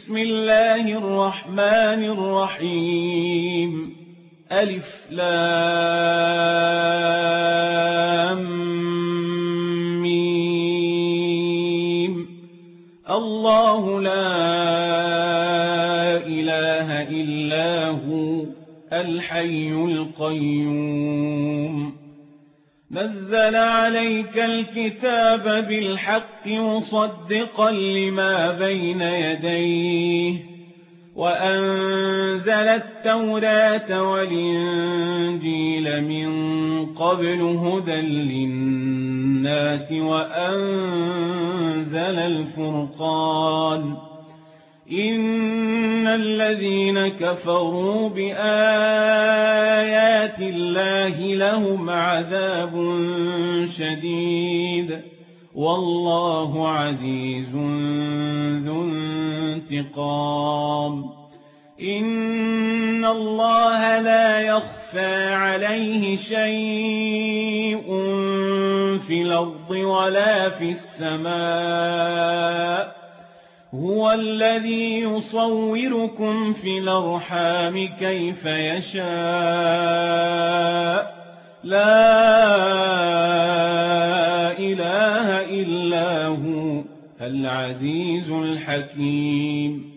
بسم الله الرحمن الرحيم ألف لام ميم الله لا إله إلا هو الحي القيوم نزل عليك الكتاب بالحق مصدقا لما بين يديه وأنزل التوراة والإنجيل من قبل هدى للناس وأنزل الفرقان إن الذين كفروا بآيات الله لهم عذاب شديد والله عزيز ذو انتقام إن الله لا يخفى عليه شيء في الأرض ولا في السماء هو الذي يصوركم في الأرحام كيف يشاء لا إله إلا هو العزيز الحكيم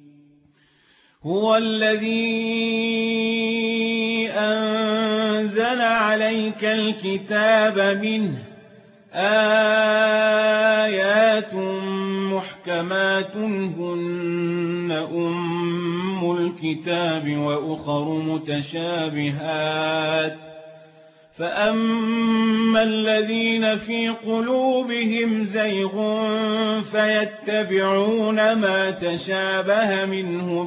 هو الذي أنزل عليك الكتاب منه آيات محكمات هن أم الكتاب وأخر متشابهات فأما الذين في قلوبهم زيغ فيتبعون ما تشابه منه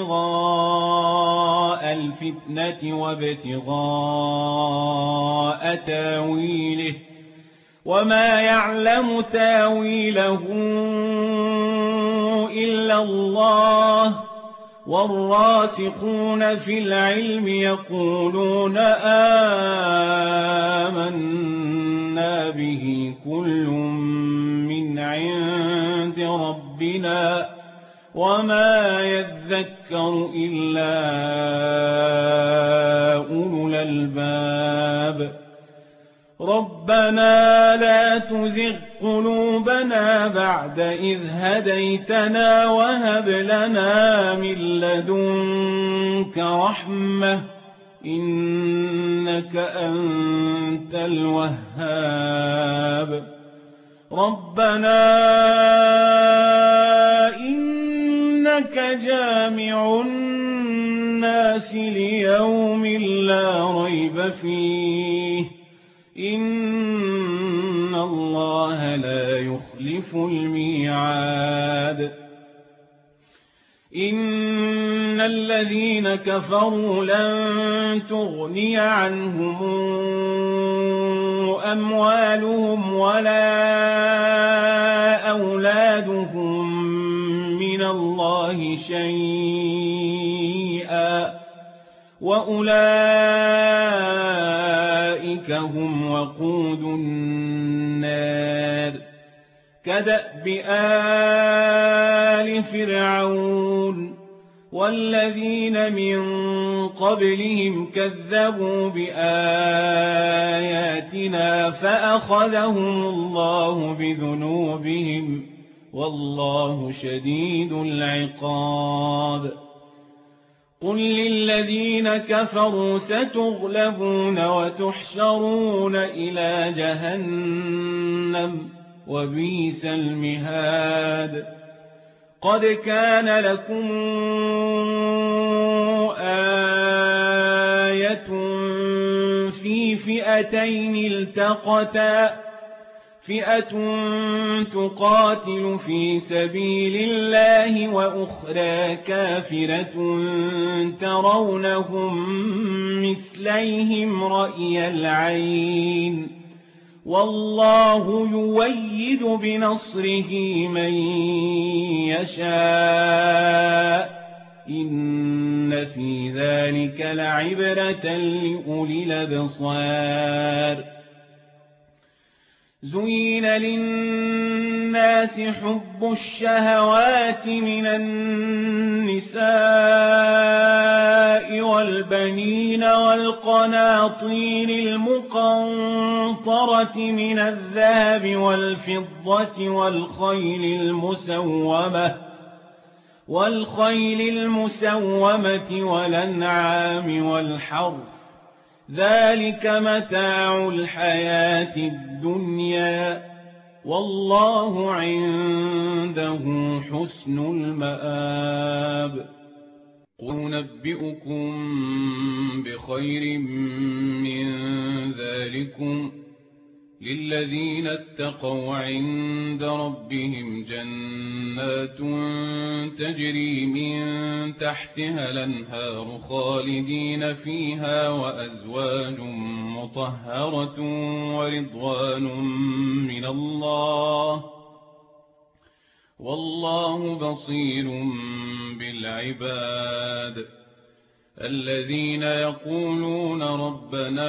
ابتغاء الفتنة وابتغاء تاويله وما يعلم تاويله إلا الله والراسخون في العلم يقولون آمنا به كل من عند ربنا وما يذكر إلا أولو الألباب ربنا لا تزغ قلوبنا بعد إذ هديتنا وهب لنا من لدنك رحمة إنك أنت الوهاب ربنا إنك جامع الناس ليوم لا ريب فيه إن الله لا يخلف الميعاد إن الذين كفروا لن تغني عنهم أموالهم ولا أولادهم من الله شيئا وأولئك هم وقود النار كدأب آل فرعون والذين من قبلهم كذبوا بآياتنا فأخذهم الله بذنوبهم والله شديد العقاب قل للذين كفروا ستغلبون وتحشرون إلى جهنم وبئس المهاد قد كان لكم آية في فئتين التقتا فئة تقاتل في سبيل الله وأخرى كافرة ترونهم مثليهم رأي العين والله يويد بنصره من يشاء إن في ذلك لعبرة لأولي الأبصار زين للناس الناس حب الشهوات من النساء والبنين والقناطير المقنطرة من الذهب والفضة والخيل المسومة والأنعام والحرث ذلك متاع الحياة الدنيا والله عنده حسن المآب. قل ننبئكم بخير من ذلكم للذين اتقوا عند ربهم جنات تجري من تحتها الأنهار خالدين فيها وأزواج مطهرة ورضوان من الله والله بصير بالعباد. الذين يقولون ربنا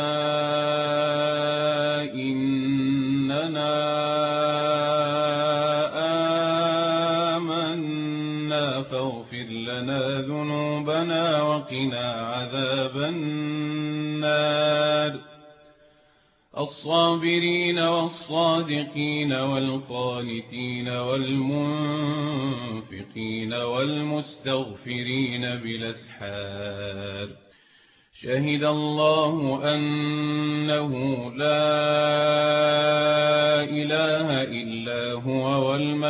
إننا آمنا فاغفر لنا ذنوبنا وقنا عذاب النار. الصابرين والصادقين والقانتين والمنفقين والمستغفرين بالأسحار. شهد الله أنه لا إله إلا هو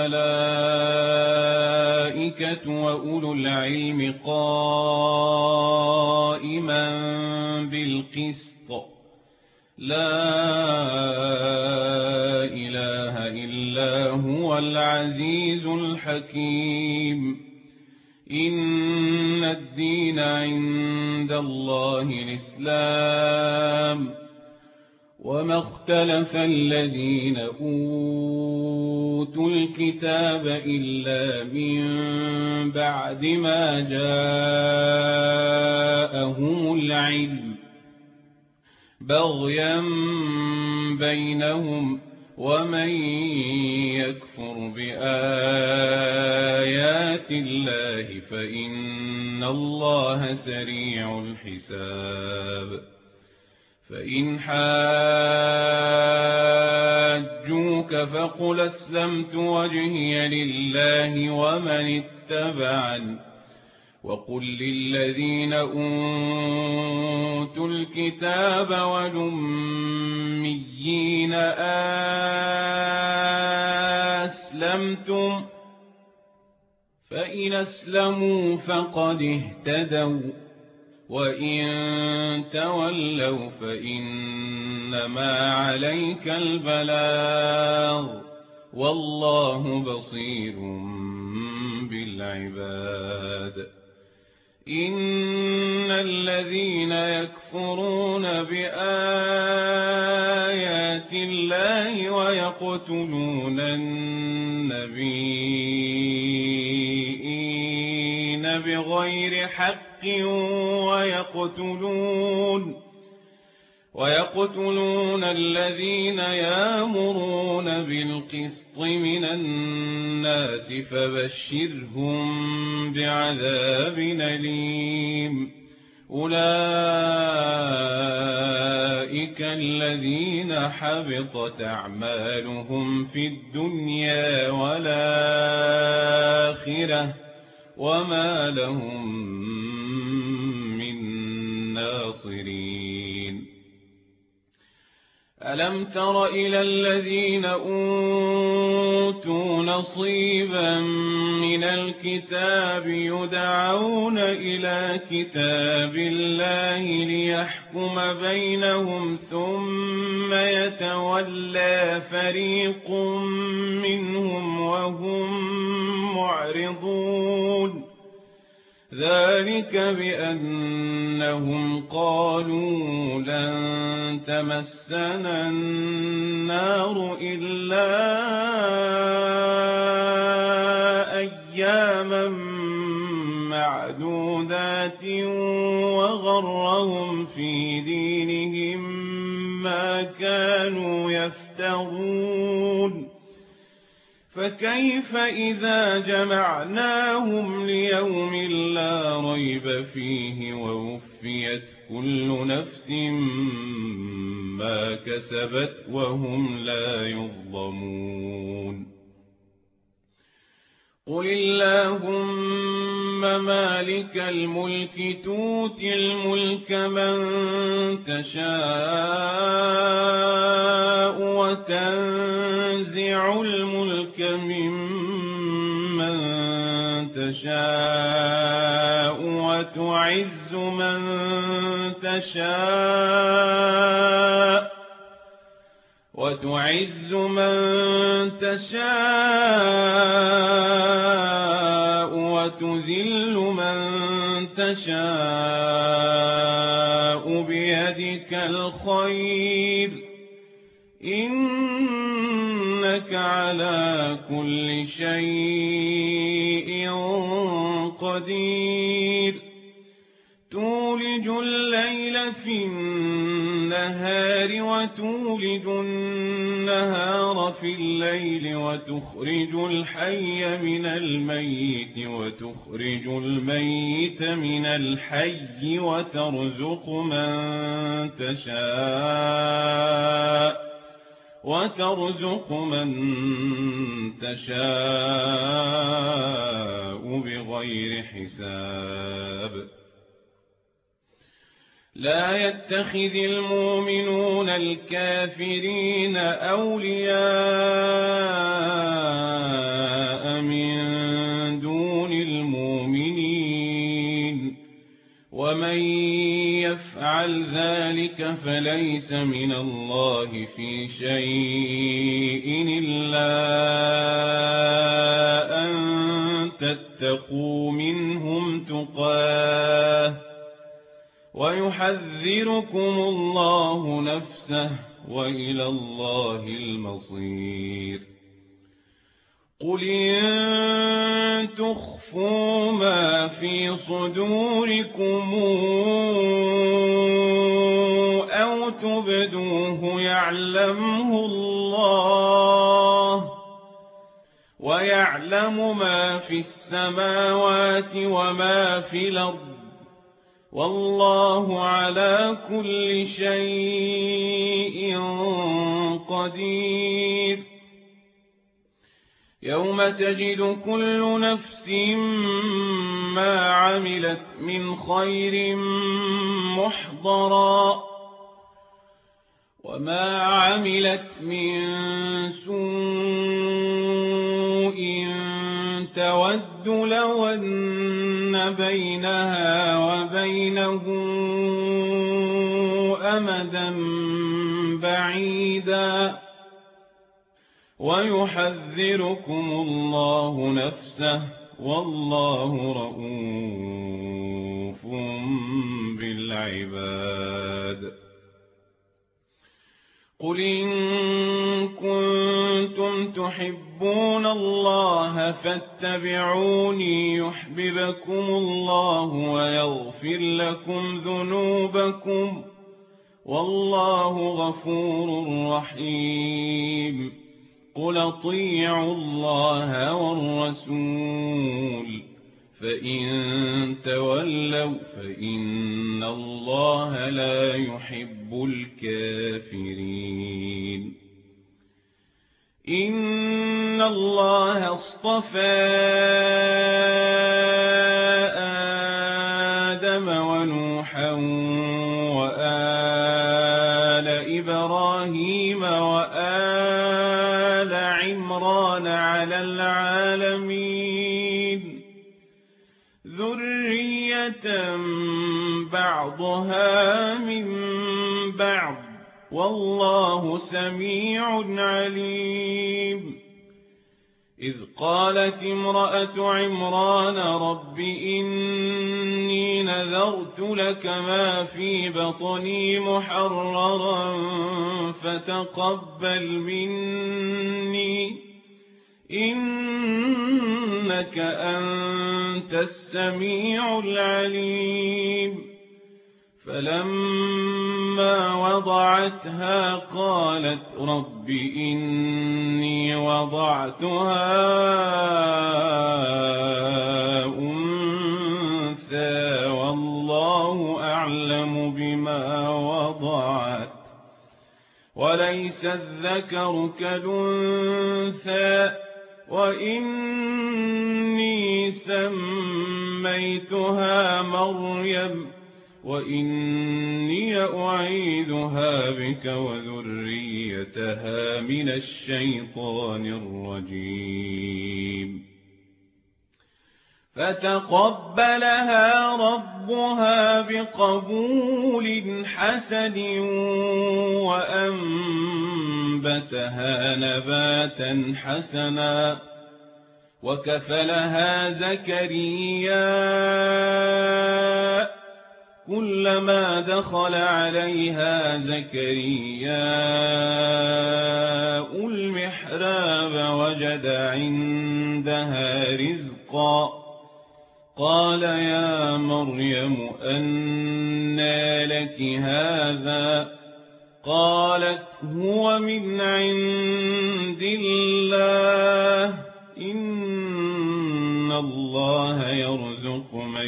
والملائكة وأولو العلم قائما بالقسط لا إله إلا هو العزيز الحكيم. إن الدين عند الله الإسلام وما اختلف الذين أوتوا الكتاب إلا من بعد ما جاءهم العلم بغيا بينهم ومن يكفر بآيات الله فإن الله سريع الحساب. فإن حاجوك فقل أسلمت وجهي لله ومن اتبعني وقل للذين أوتوا الكتاب والأميين أسلمتم فإن أسلموا فقد اهتدوا وإن تولوا فإنما عليك البلاغ والله بصير بالعباد. إن الذين يكفرون بآيات الله ويقتلون النبيين بغير حق ويقتلون الذين يأمرون بالقسط من الناس فبشرهم بعذاب أليم. أولئك الذين حبطت أعمالهم في الدنيا والآخرة وما لهم من ناصرين. ألم تر إلى الذين أوتوا نصيبا من الكتاب يدعون إلى كتاب الله ليحكم بينهم ثم يتولى فريق منهم وهم معرضون. ذلك بأنهم قالوا لن تمسنا النار إلا أياما معدودات وغرهم في دينهم ما كانوا يفترون. فكيف إذا جمعناهم ليوم لا ريب فيه ووفيت كل نفس ما كسبت وهم لا يظلمون قل اللهم مالك الملك تؤتي الملك من تشاء وتنزع الملك ممن تشاء وتعز من تشاء وتذل من تشاء بيدك الخير إنك على كل شيء قدير تولج الليل في النهار وتولج النهار في الليل وتخرج الحي من الميت وتخرج الميت من الحي وترزق من تشاء بغير حساب لا يتخذ المؤمنون الكافرين أولياء من دون المؤمنين ومن يفعل ذلك فليس من الله في شيء إلا أن تتقوا منهم تقاه ويحذركم الله نفسه وإلى الله المصير قل إن تخفوا ما في صدوركم أو تبدوه يعلمه الله ويعلم ما في السماوات وما في الأرض والله على كل شيء قدير يوم تجد كل نفس ما عملت من خير محضرا وما عملت من سوء تود لو أن بينها وبينه أمدا بعيدا ويحذركم الله نفسه والله رءوف بالعباد قل إن كنتم تحبون الله فاتبعوني يحببكم الله ويغفر لكم ذنوبكم والله غفور رحيم قل اطيعوا الله والرسول فإن تولوا فإن الله لا يحب الكافرين إن الله اصطفى آدم ونوحا وآل إبراهيم وآل عمران على العالمين ذرية بعضها من بعض والله سميع عليم إذ قالت امرأة عمران رب إني نذرت لك ما في بطني محررا فتقبل مني إنك أنت السميع العليم فلما وضعتها قالت رب إني وضعتها أنثى والله أعلم بما وضعت وليس الذكر كالأنثى وإني سميتها مريم وإني أعيذها بك وذريتها من الشيطان الرجيم فتقبلها ربها بقبول حسن وأنبتها نباتا حسنا وكفلها زكريا كلما دخل عليها زكرياء المحراب وجد عندها رزقا قال يا مريم أنى لك هذا قالت هو من عند الله إن الله يرزق من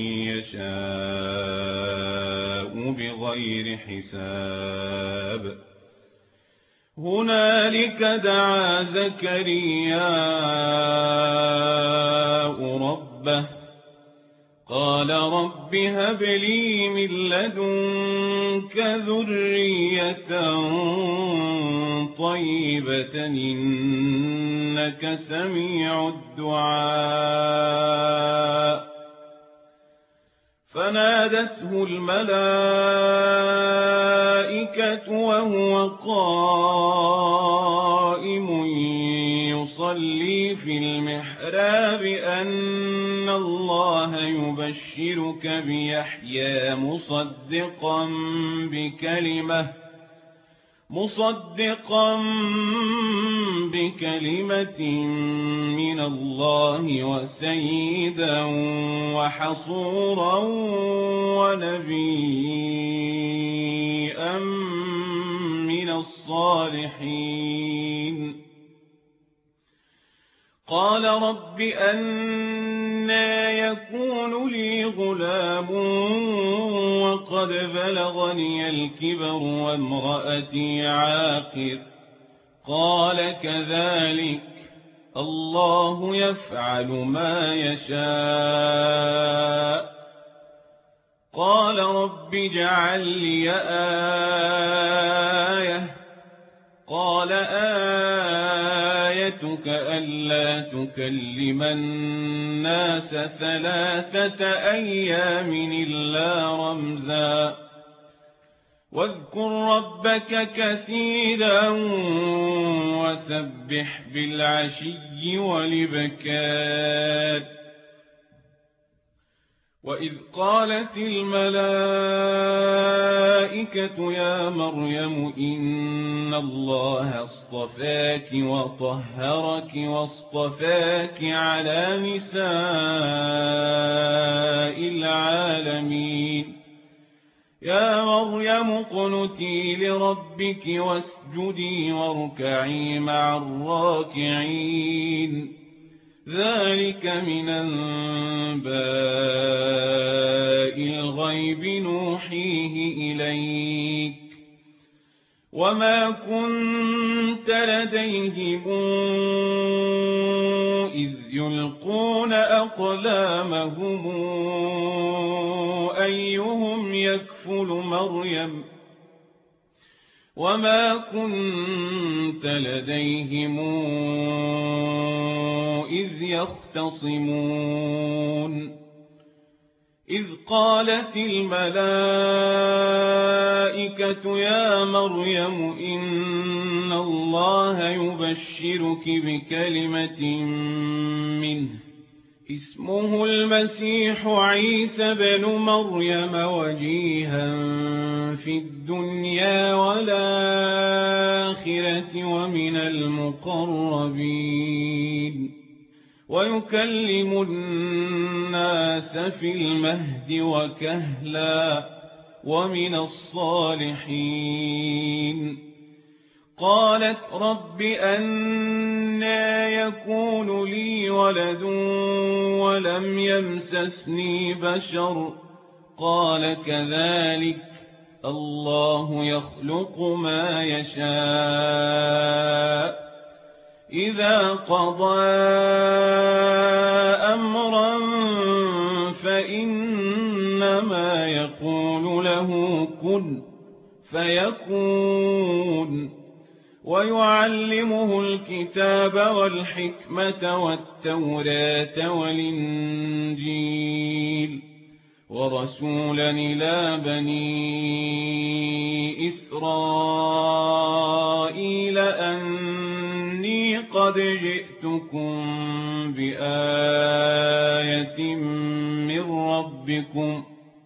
يشاء بغير حساب هنالك دعا زكرياء ربه قال رب هب لي من لدنك ذرية طيبة إنك سميع الدعاء فنادته الملائكة وهو قائم يصلي في المحراب أن الله يبشرك بيحيى مصدقا بكلمة من الله وسيدا وحصورا ونبيا من الصالحين قال رب أنى يكون لي غلام وقد بلغني الكبر وامرأتي عاقر قال كذلك الله يفعل ما يشاء قال رب اجعل لي آية قال آيتك ألا تكلم الناس 3 أيام إلا رمزا واذكر ربك كثيرا وسبح بالعشي والإبكار وإذ قالت الملائكة يا مريم إن الله اصطفاك وطهرك واصطفاك على نساء العالمين يا مريم اقنتي لربك واسجدي واركعي مع الراكعين ذلك من أنباء الغيب نوحيه إليك وما كنت لديهم إذ يلقون أقلامهم أيهم يكفل مريم وما كنت لديهم إذ يختصمون إذ قالت الملائكة يا مريم إن الله يبشرك بكلمة منه اسمه المسيح عيسى بن مريم وجيها في الدنيا والآخرة ومن المقربين ويكلم الناس في المهد وكهلا ومن الصالحين. قالت رب أنى يكون لي ولد ولم يمسسني بشر قال كذلك الله يخلق ما يشاء إذا قضى أمرا فإنما يقول له كن فيكون. ويعلمه الكتاب والحكمة والتوراة والإنجيل ورسولا إلى بني إسرائيل أني قد جئتكم بآية من ربكم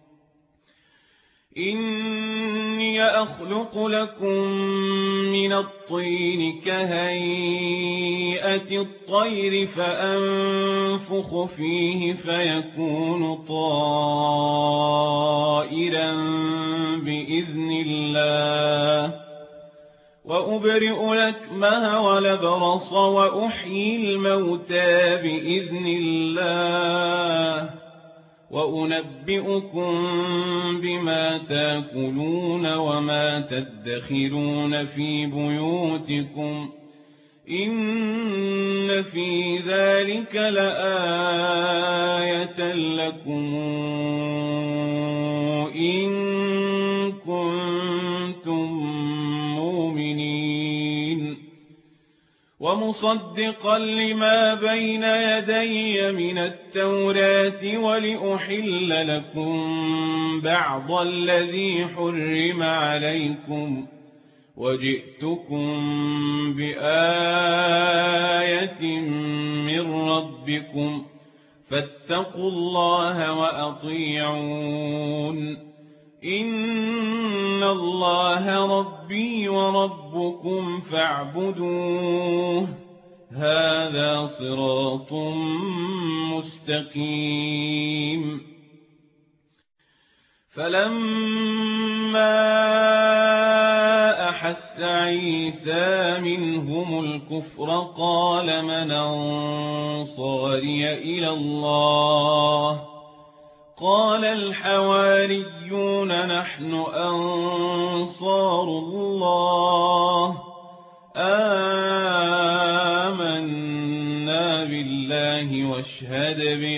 إني أخلق لكم من الطين كهيئة الطير فأنفخ فيه فيكون طائرا بإذن الله وأبرئ الأكمه والأبرص وأحيي الموتى بإذن الله وأنبئكم بما تأكلون وما تدخرون في بيوتكم إن في ذلك لآية لكم إن كنتم مؤمنين. ومصدقا لما بين يدي من التوراة ولأحل لكم بعض الذي حرم عليكم وجئتكم بآية من ربكم فاتقوا الله وأطيعون إن الله ربي وربكم فاعبدوه هذا صراط مستقيم. فلما أحس عيسى منهم الكفر قال من أنصاري إلى الله قال الحواريون نحن أنصار الله آمنا بالله واشهد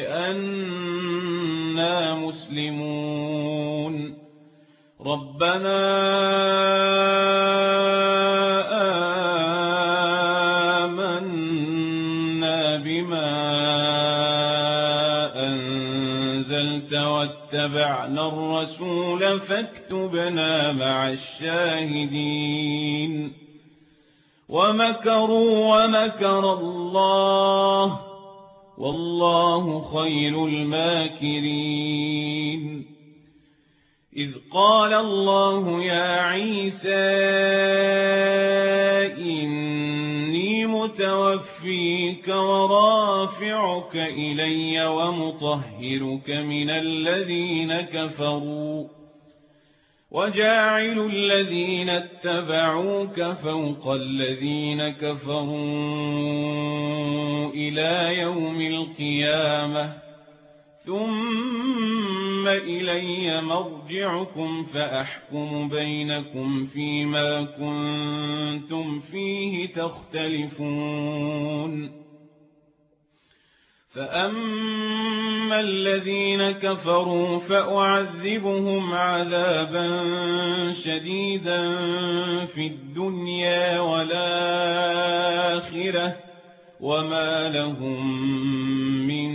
بأننا مسلمون. ربنا آمنا بما أنزلت واتبعنا الرسول فاكتبنا مع الشاهدين. ومكروا ومكر الله والله خير الماكرين. إذ قال الله يا عيسى إني متوفيك ورافعك إلي ومطهرك من الذين كفروا وجاعل الذين اتبعوك فوق الذين كفروا إلى يوم القيامة ثم إلي مرجعكم فأحكم بينكم فيما كنتم فيه تختلفون. فأما الذين كفروا فأعذبهم عذابا شديدا في الدنيا والآخرة وما لهم من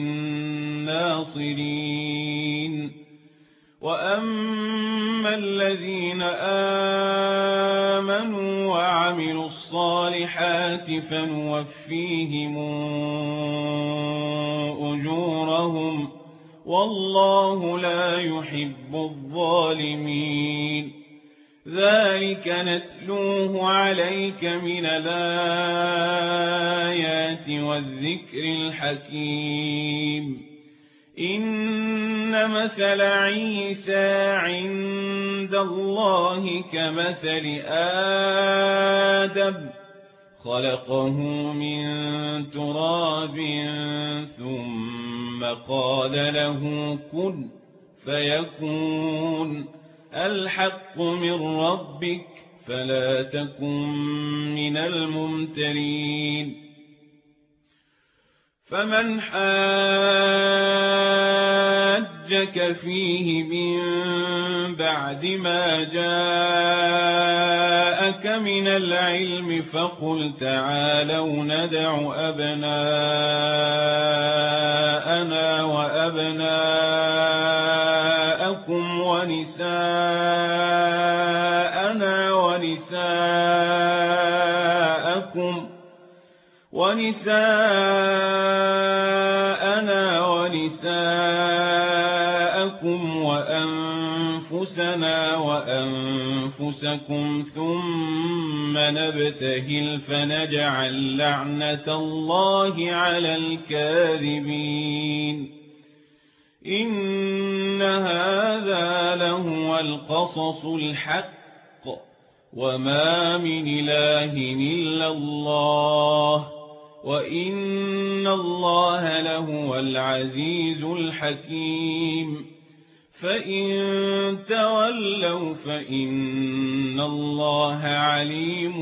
ناصرين. وأما الذين آمنوا وعملوا الصالحات فنوفيهم أجورهم والله لا يحب الظالمين. ذلك نتلوه عليك من الآيات والذكر الحكيم. إن مثل عيسى عند الله كمثل آدم خلقه من تراب ثم قال له كن فيكون الحق من ربك فلا تكن من الممترين فمن حاجك فيه من بعد ما جاءك من العلم فقل تعالوا ندع أبناءنا وأبناءكم ونساءنا ونساءكم وأنفسنا وأنفسكم ثم نبتهل فنجعل لعنة الله على الكاذبين إن هذا لهو القصص الحق وما من إله إلا الله وإن الله لهو العزيز الحكيم فإن تولوا فإن الله عليم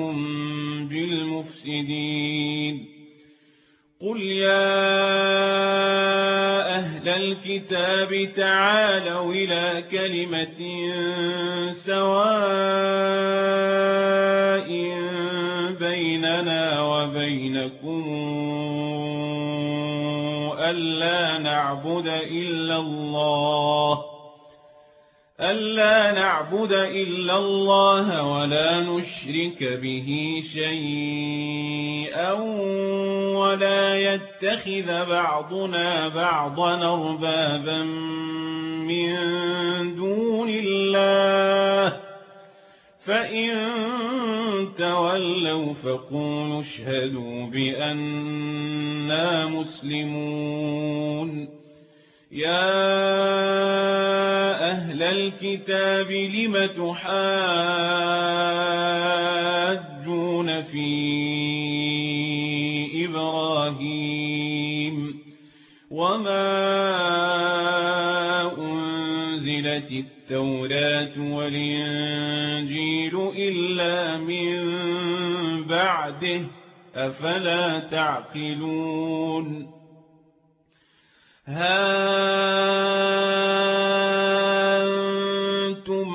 بالمفسدين قل يا أهل الكتاب تعالوا إلى كلمة سواء بيننا وبينكم ألا نعبد إلا الله ولا نشرك به شيئا ولا يتخذ بعضنا بعضا أربابا من دون الله فإن تولوا فقولوا اشهدوا بأننا مسلمون يا أهل الكتاب لم تحاجون في إبراهيم وما أنزلت التوراة والإنجيل إلا من بعده أفلا تعقلون ها أنتم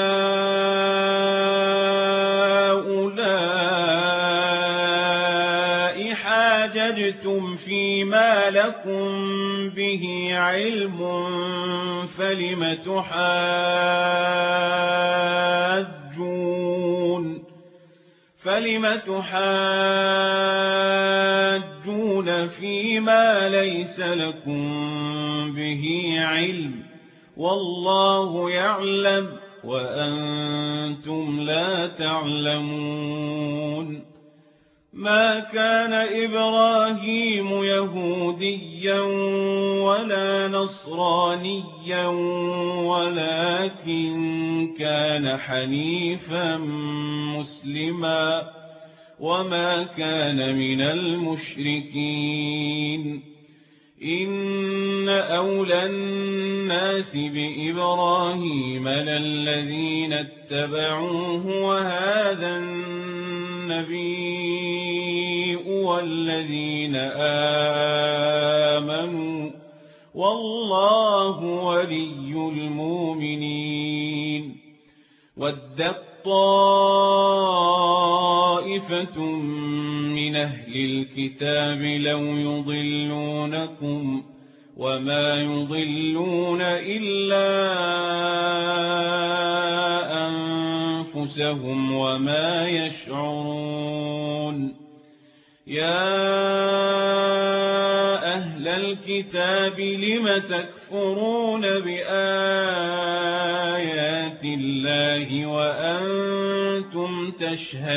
هؤلاء حاججتم فيما لكم به علم فلم تحاجون فيما ليس لكم به علم والله يعلم وأنتم لا تعلمون ما كان إبراهيم يهوديا ولا نصرانيا ولكن كان حنيفا مسلما وما كان من المشركين إن أولى الناس بإبراهيم للذين اتبعوه وهذا النبي والذين آمنوا والله ولي المؤمنين ودت طائفة من أهل الكتاب لو يضلونكم وما يضلون إلا أنفسهم وما يشعرون يا أهل الكتاب لم تكفرون بآيات الله وأنتم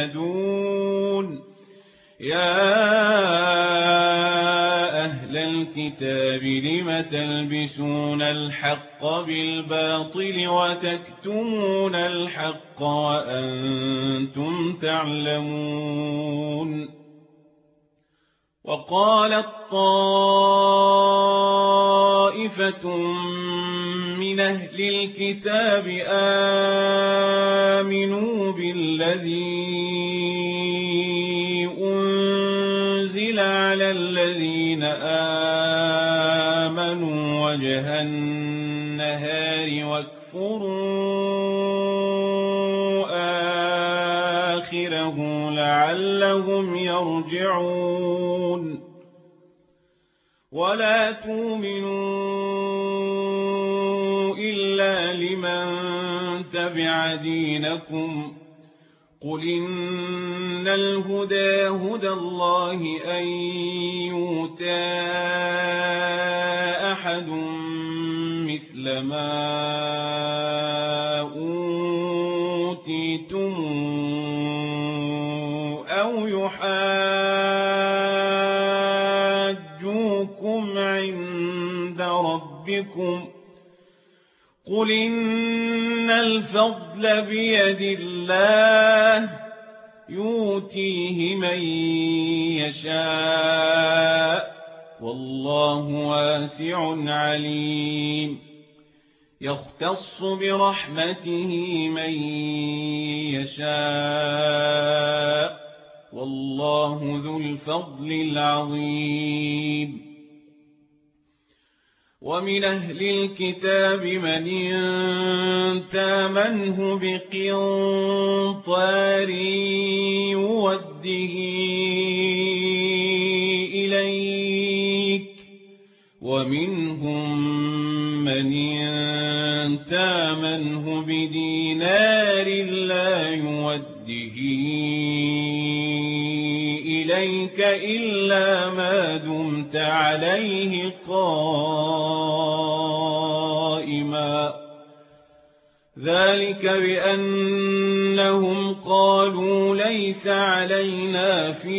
تشهدون يا أهل الكتاب الكتاب لم تلبسون الحق بالباطل وتكتمون الحق وأنتم تعلمون وقالت طائفة من أهل الكتاب آمنوا بالذي أنزل على الذين آمنوا وجه النهار واكفروا آخره لعلهم يرجعون ولا تؤمنوا إلا لمن تبع دينكم قل إن الهدى هدى الله أن يؤتى أحد مثل ما أوتيتم أو يحاجوكم عند ربكم قل إن الفضل بيد الله يؤتيه من يشاء والله واسع عليم يختص برحمته من يشاء والله ذو الفضل العظيم ومن أهل الكتاب من تامنه بقنطار يوده إليك ومنهم من تامنه بدينار لا يوده إليك إلا ما دمت عليه قائما ذلك بأنهم قالوا ليس علينا في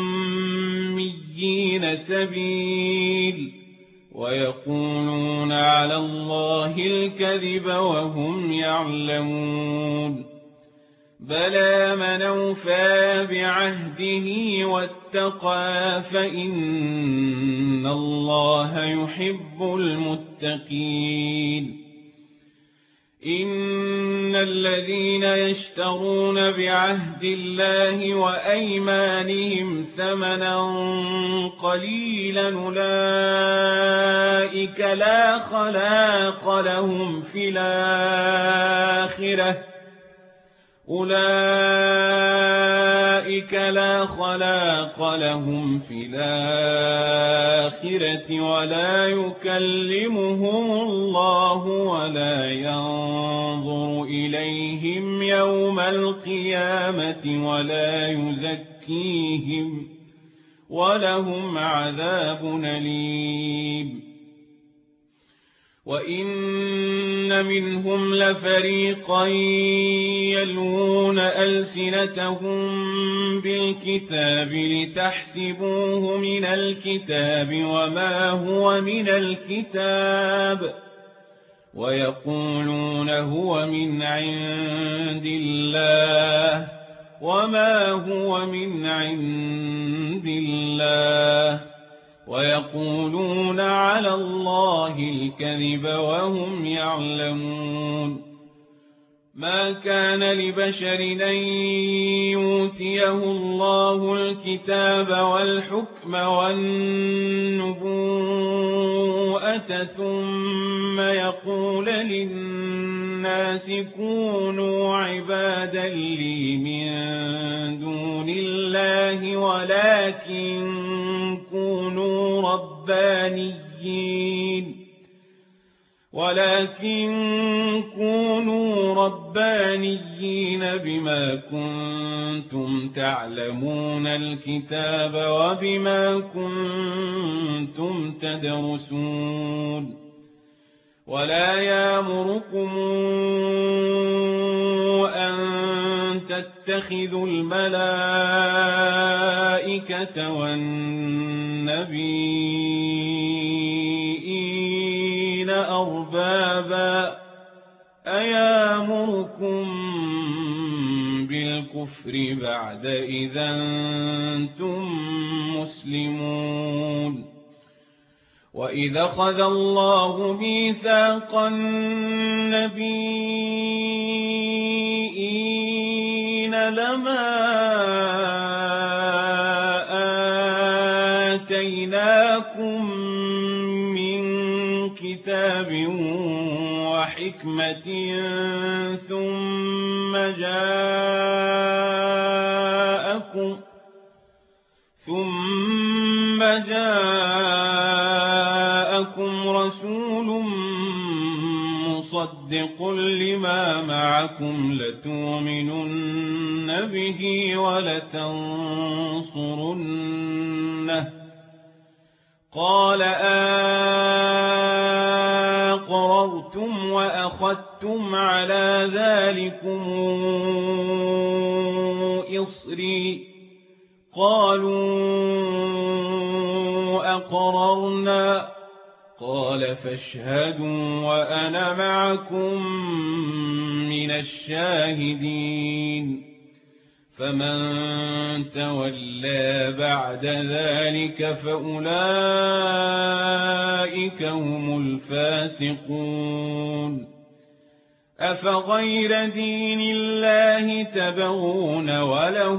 الأميين سبيل ويقولون على الله الكذب وهم يعلمون بلى من أوفى بعهده واتقى فإن الله يحب المتقين إن الذين يشترون بعهد الله وأيمانهم ثمنا قليلا أولئك لا خلاق لهم في الآخرة ولا يكلمهم الله ولا ينظر إليهم يوم القيامة ولا يزكيهم ولهم عذاب أليم وإن منهم لفريقا يلوون ألسنتهم بالكتاب لتحسبوه من الكتاب وما هو من الكتاب ويقولون هو من عند الله وما هو من عند الله ويقولون على الله الكذب وهم يعلمون ما كان لبشر أن يؤتيه الله الكتاب والحكم والنبوءة ثم يقول للناس كونوا عبادا لي من دون الله ولكن كونوا ربانيين بما كنتم تعلمون الكتاب وبما كنتم تدرسون ولا يأمركم أن تتخذوا الملائكة والنبيين مآبا أيامركم بالكفر بعد إذا أنتم مسلمون وإذا أخذ الله ميثاق النبيين لما آتيناكم من كتاب وحكمة ثم جاءكم رسول مصدق لما معكم لتؤمنن به ولتنصرنه قال أقررتم وأخذتم على ذلكم إصري قالوا أقررنا قال فاشهدوا وأنا معكم من الشاهدين فمن تولى بعد ذلك فأولئك هم الفاسقون أفغير دين الله تبغون وله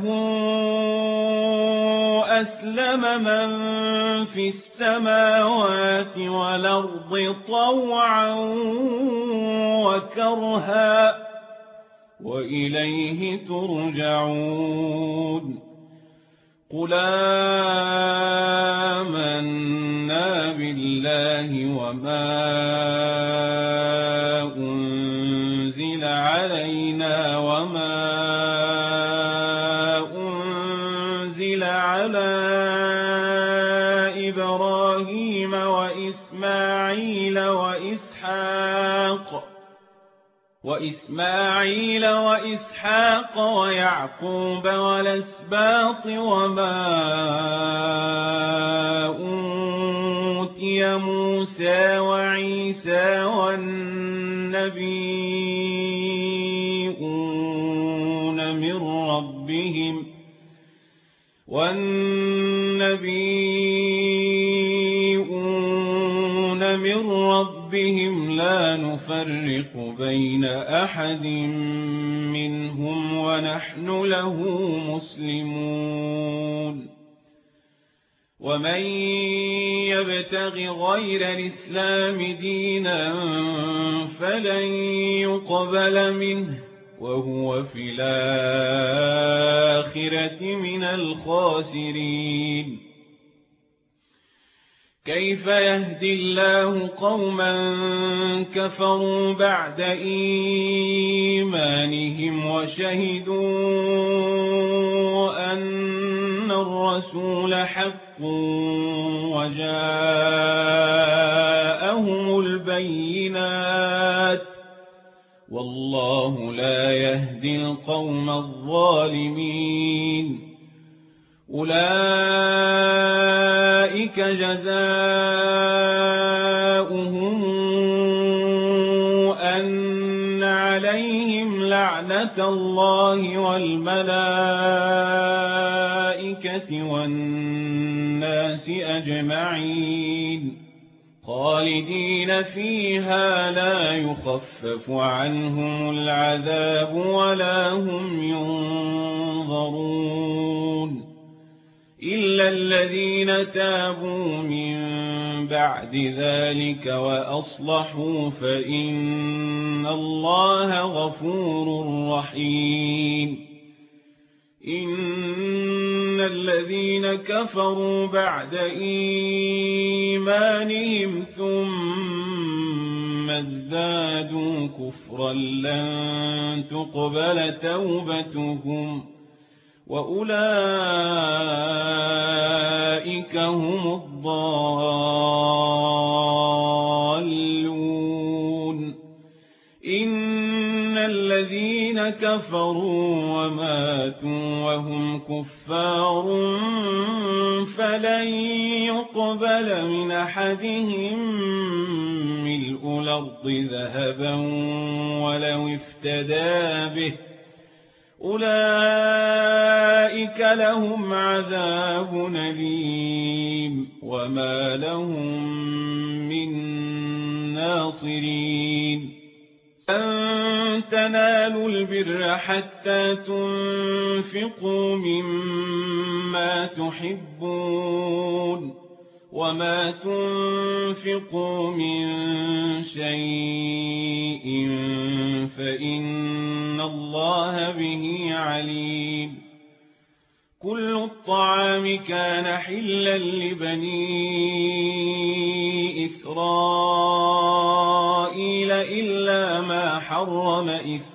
أسلم من في السماوات والأرض طوعا وكرها وإليه ترجعون قل آمنا بالله وما أنزل علينا وما أنزل على إبراهيم وإسماعيل وإسحاق ويعقوب والأسباط وما أوتي موسى وعيسى والنبيون من ربهم لا نفرق بين أحد منهم ونحن له مسلمون ومن يبتغ غير الإسلام دينا فلن يقبل منه وهو في الآخرة من الخاسرين كيف يهدي الله قوما كفروا بعد إيمانهم وشهدوا أن الرسول حق وجاءهم البينات والله لا يهدي القوم الظالمين أولئك جزاؤهم أن عليهم لعنة الله والملائكة والناس أجمعين خالدين فيها لا يخفف عنهم العذاب ولا هم ينظرون إلا الذين تابوا من بعد ذلك وأصلحوا فإن الله غفور رحيم إن الذين كفروا بعد إيمانهم ثم ازدادوا كفرا لن تقبل توبتهم وأولئك هم الضالون إن الذين كفروا وماتوا وهم كفار فلن يقبل من أحدهم ملء الأرض ذهبا ولو افتدى به أولئك لهم عذاب أليم وما لهم من ناصرين لن تنالوا البر حتى تنفقوا مما تحبون وما تنفقوا من شيء فإن الله به عليم كل الطعام كان حلا لبني إسرائيل إلا ما حرم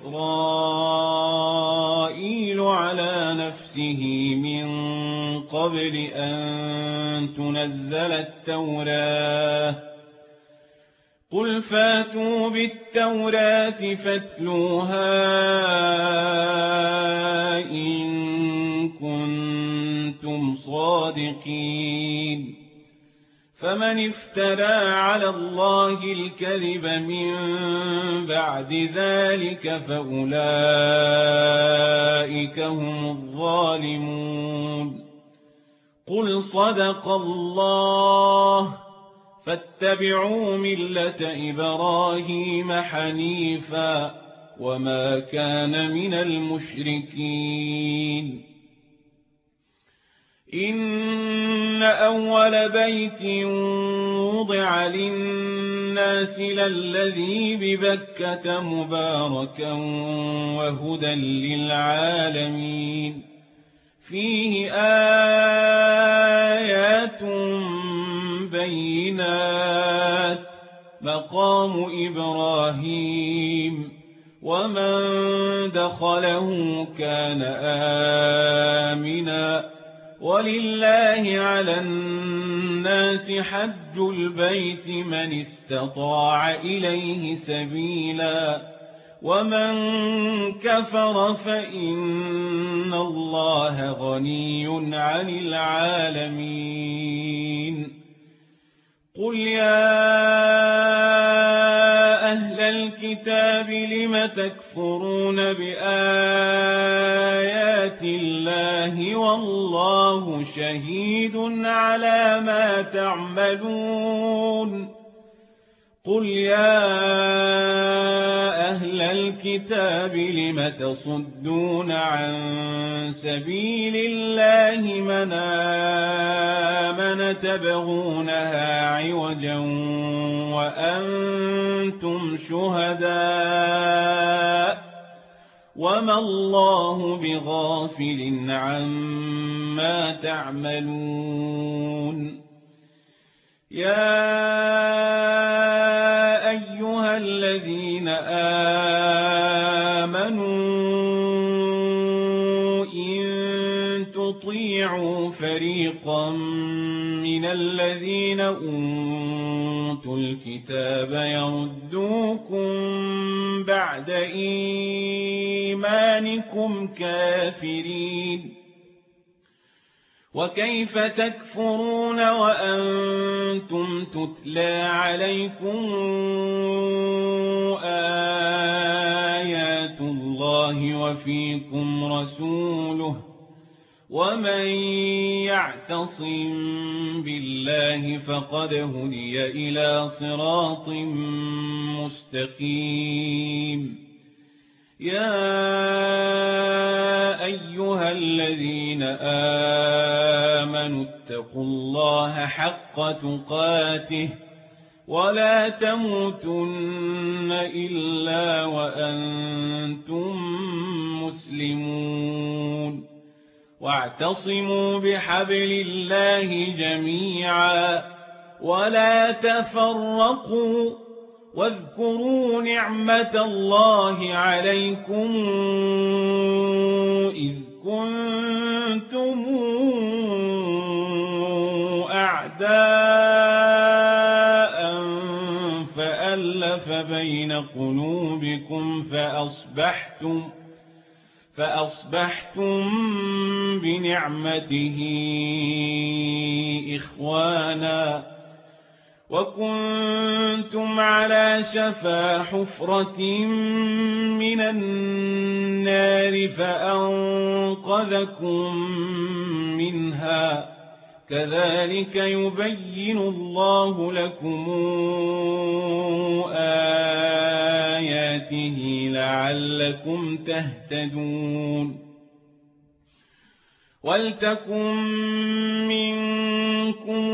إسرائيل على نفسه من قبل أن تنزل التوراة قل فاتوا بالتوراة فاتلوها إن كنتم صادقين فمن افترى على الله الكذب من بعد ذلك فأولئك هم الظالمون قل صدق الله فاتبعوا ملة إبراهيم حنيفا وما كان من المشركين إن أول بيت وضع للناس للذي ببكة مباركا وهدى للعالمين فيه آيات بينات مقام إبراهيم ومن دخله كان آمنا ولله على الناس حج البيت من استطاع إليه سبيلا ومن كفر فإن الله غني عن العالمين قل يا أهل الكتاب لم تكفرون بآيات الله والله شهيد على ما تعملون قل يا أهل الكتاب لم تصدون عن سبيل الله من آمن تبغونها عوجا وأنتم شهداء وما الله بغافل عما تعملون يا أيها الذين آمنوا إن تطيعوا فريقا من الذين أوتوا الكتاب يردوكم بعد إيمانكم كافرين وكيف تكفرون وأنتم تتلى عليكم آيات الله وفيكم رسوله ومن يعتصم بالله فقد هدي إلى صراط مستقيم يا أيها الذين آمنوا اتقوا الله حق تقاته ولا تموتن إلا وأنتم مسلمون واعتصموا بحبل الله جميعا ولا تفرقوا واذكروا نعمة الله عليكم إذ كنتم أعداء فألف بين قلوبكم فأصبحتم بنعمته إخوانا وكنتم على شفا حفرة من النار فأنقذكم منها كذلك يبين الله لكم آياته لعلكم تهتدون ولتكن منكم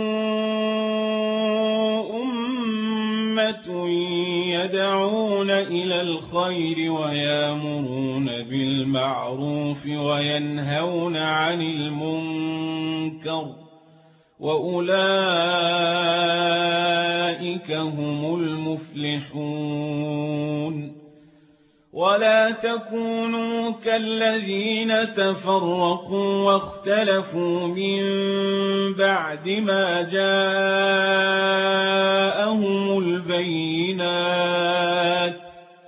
أمة يدعون إلى الخير ويأمرون بالمعروف وينهون عن المنكر وأولئك هم المفلحون ولا تكونوا كالذين تفرقوا واختلفوا من بعد ما جاءهم البينات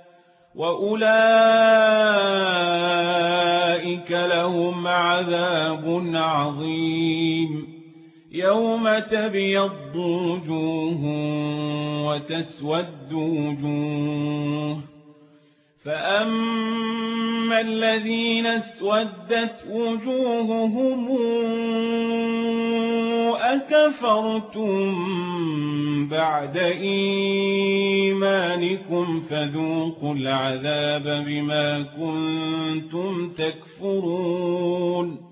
وأولئك لهم عذاب عظيم يوم تبيض وجوه وتسود وجوه فأما الذين اسودت وجوههم أكفرتم بعد إيمانكم فذوقوا العذاب بما كنتم تكفرون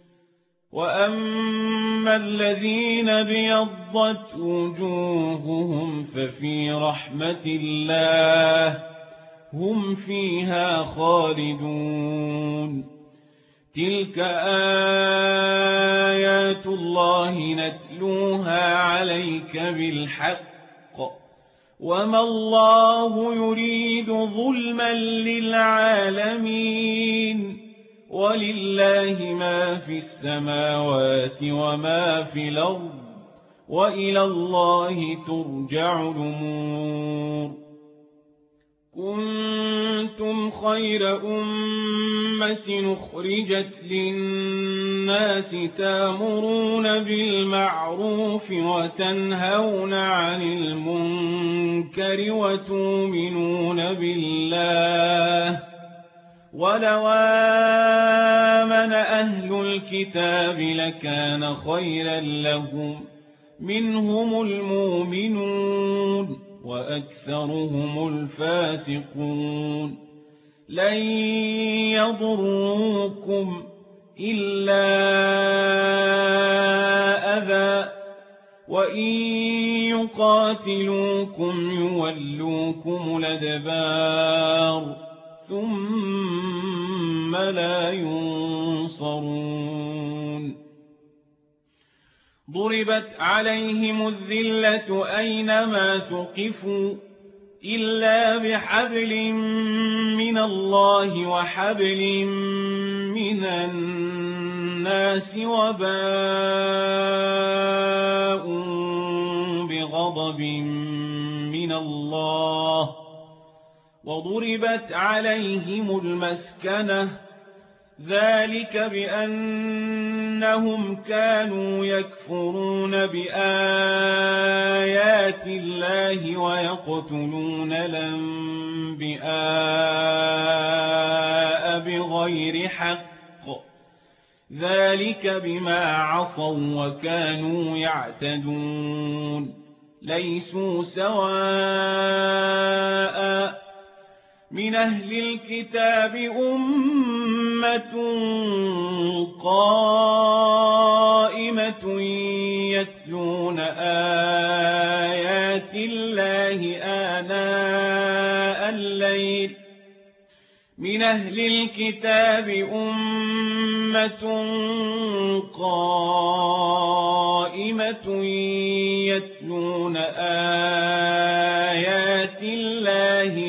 وأما الذين ابيضت وجوههم ففي رحمة الله هم فيها خالدون تلك آيات الله نتلوها عليك بالحق وما الله يريد ظلما للعالمين ولله ما في السماوات وما في الأرض وإلى الله ترجع الأمور كنتم خير أمة أخرجت للناس تأمرون بالمعروف وتنهون عن المنكر وتؤمنون بالله ولو آمن أهل الكتاب لكان خيرا لهم منهم المؤمنون وأكثرهم الفاسقون لن يضروكم إلا أذى وإن يقاتلوكم يولوكم الأدبار ثم لا ينصرون ضربت عليهم الذلة أينما ثقفوا إلا بحبل من الله وحبل من الناس وباءوا بغضب من الله وضربت عليهم المسكنة ذلك بأنهم كانوا يكفرون بآيات الله ويقتلون الأنبياء بغير حق ذلك بما عصوا وكانوا يعتدون ليسوا سواء من أهل الكتاب أمة قائمة يتلون آيات الله آناء الليل من أهل الكتاب أمة قائمة يتلون آيات الله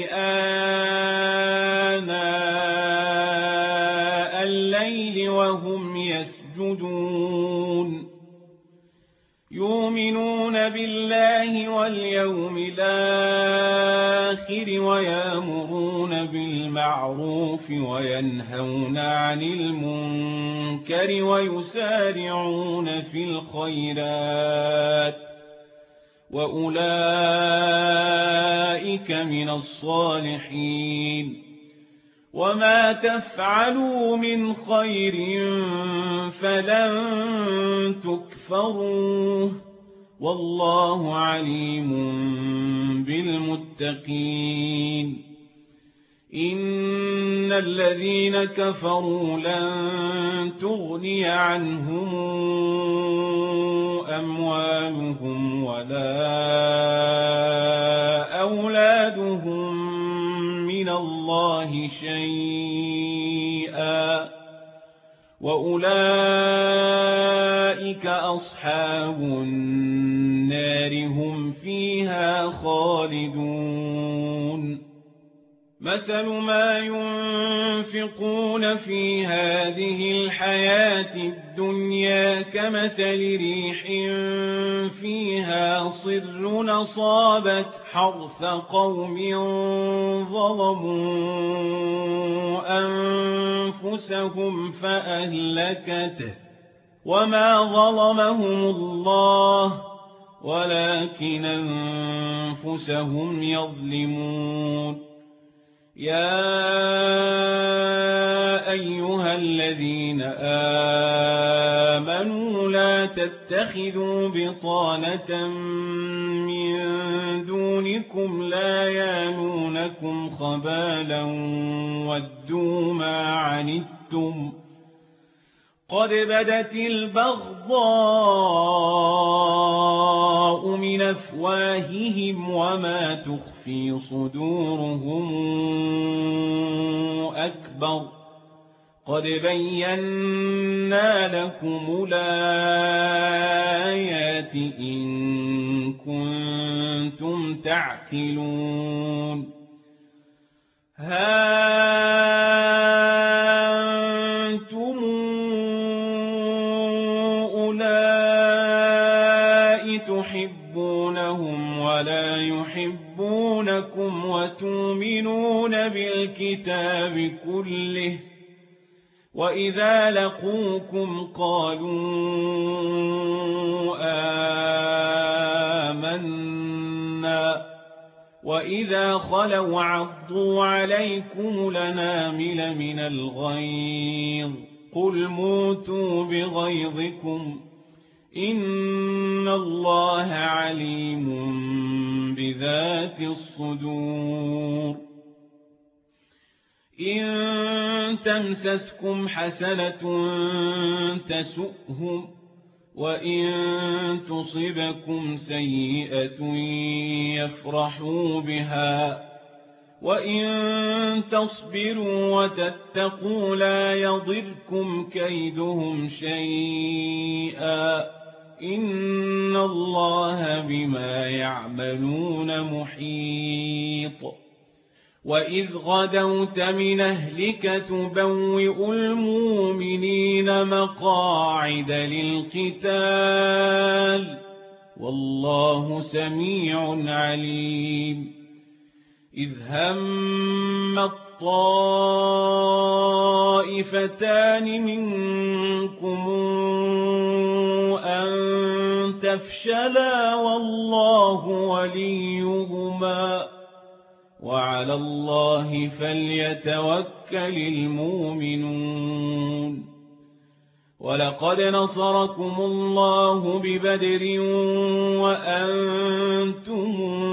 آناء الليل وهم يسجدون يؤمنون بالله واليوم الآخر الآخر ويأمرون بالمعروف وينهون عن المنكر ويسارعون في الخيرات وأولئك من الصالحين وما تفعلوا من خير فلن تكفروه والله عليم بالمتقين إن الذين كفروا لن تغني عنهم أموالهم ولا أولادهم من الله شيئا وأولئك أصحاب النار هم فيها خالدون مثل ما ينفقون في هذه الحياة الدنيا كمثل ريح فيها صر أصابت حرث قوم ظلموا أنفسهم فأهلكته وما ظلمهم الله ولكن أنفسهم يظلمون يا أيها الذين آمنوا لا تتخذوا بطانة من دونكم لا يالونكم خبالا ودوا ما عنتم قد بدت البغضاء من أفواههم وما تخفي صدورهم أكبر قد بينا لكم الآيات إن كنتم تعقلون ها أنتم أولئك تحبونهم ولا يحبونكم وتؤمنون بالكتاب كله وإذا لقوكم قالوا آمنا وإذا خلوا عضوا عليكم الأنامل من الغيظ قل موتوا بغيظكم إن الله عليم بذات الصدور إن تمسسكم حسنة تسؤهم وإن تصبكم سيئة يفرحوا بها وإن تصبروا وتتقوا لا يضركم كيدهم شيئا إن الله بما يعملون محيط وإذ غدوت من أهلك تبوئ المؤمنين مقاعد للقتال والله سميع عليم إذ هم الطائفتان منكم أن تفشلا والله وليهما وعلى الله فليتوكل المؤمنون ولقد نصركم الله ببدر وأنتم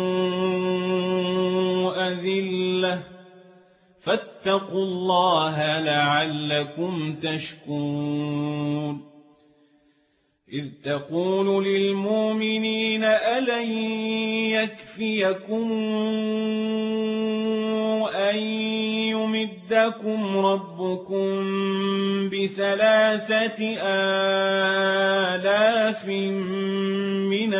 أذلة فاتقوا الله لعلكم تشكرون إذ تقول للمؤمنين ألن يكفيكم أن يمدكم ربكم ب3,000 من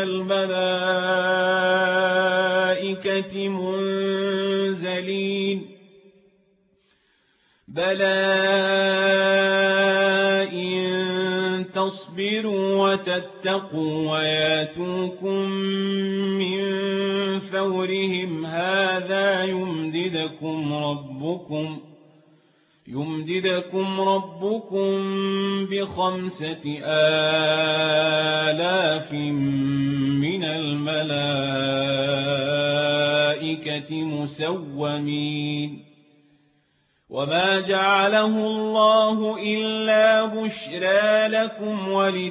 الملائكة منزلين بلى إن تصبروا وتتقوا وياتوكم من فورهم هذا يمددكم ربكم ب5,000 من الملائكة مسومين وما جعله الله إلا بشرى لكم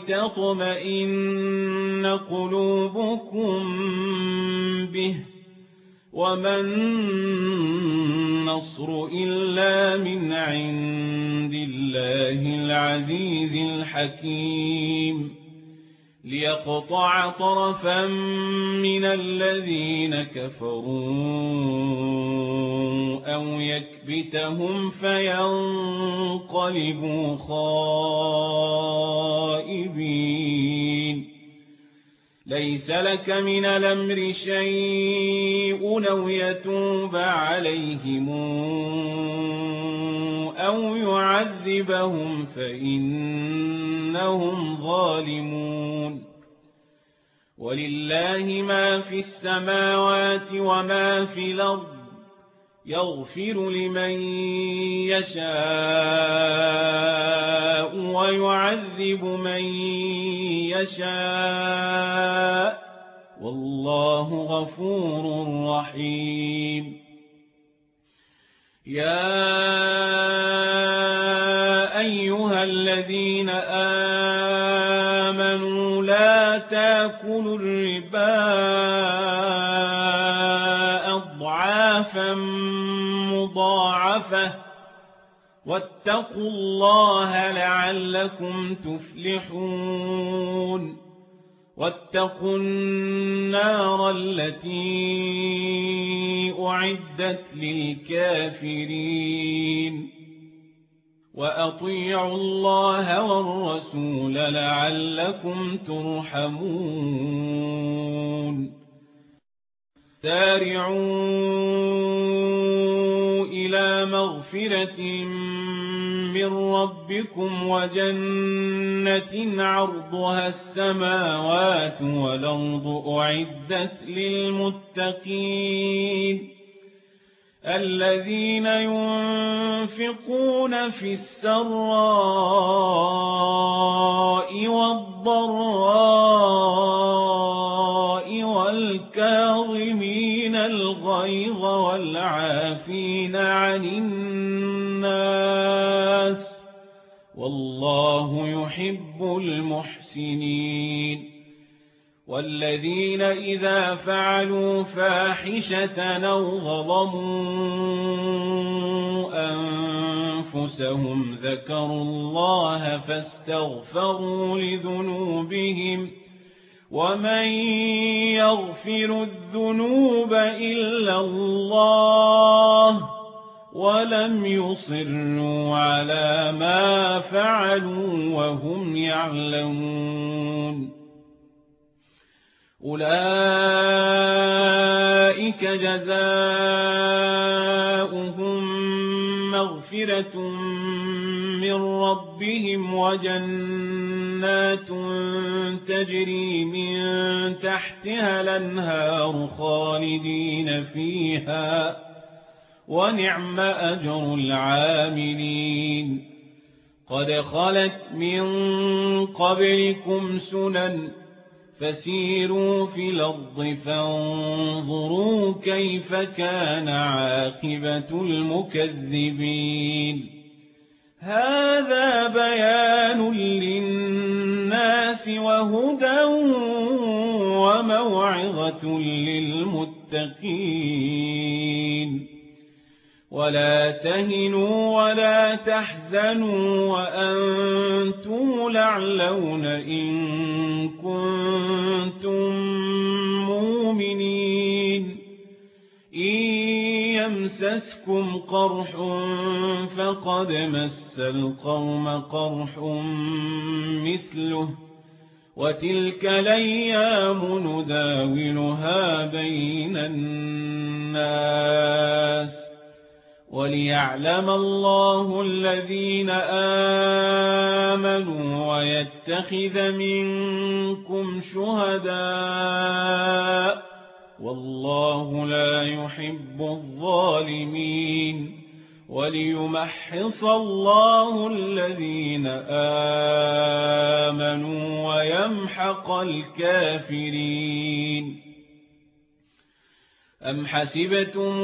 ولتطمئن قلوبكم به وما النصر إلا من عند الله العزيز الحكيم ليقطع طرفا من الذين كفروا أو يكبتهم فينقلبوا خائبين ليس لك من الأمر شيء أو يتوب عليهم أو يعذبهم فإنهم ظالمون ولله ما في السماوات وما في الأرض يغفر لمن يشاء ويعذب من يشاء والله غفور رحيم يا أيها الذين آمنوا لا تأكلوا الربا أضعافا مضاعفة واتقوا الله لعلكم تفلحون واتقوا النار التي أعدت للكافرين وأطيعوا الله والرسول لعلكم ترحمون سارعوا إلى مغفرة من ربكم وجنة عرضها السماوات والأرض أعدت للمتقين الذين ينفقون في السراء والضراء والكاظمين الغيظ والعافين عن الناس والله يحب المحسنين والذين إذا فعلوا فاحشة أو ظلموا أنفسهم ذكروا الله فاستغفروا لذنوبهم ومن يغفر الذنوب إلا الله ولم يصروا على ما فعلوا وهم يعلمون أولئك جزاؤهم مغفرة من ربهم وجنات تجري من تحتها الأنهار خالدين فيها ونعم أجر العاملين قد خلت من قبلكم سنن فسيروا في الأرض فانظروا كيف كان عاقبة المكذبين هذا بيان للناس وهدى وموعظة للمتقين ولا تهنوا ولا تحزنوا وأنتم الأعلون إن كنتم مؤمنين إن يمسسكم قرح فقد مس القوم قرح مثله وتلك الأيام نداولها بين الناس وليعلم الله الذين آمنوا ويتخذ منكم شهداء والله لا يحب الظالمين وليمحص الله الذين آمنوا ويمحق الكافرين. أم حسبتم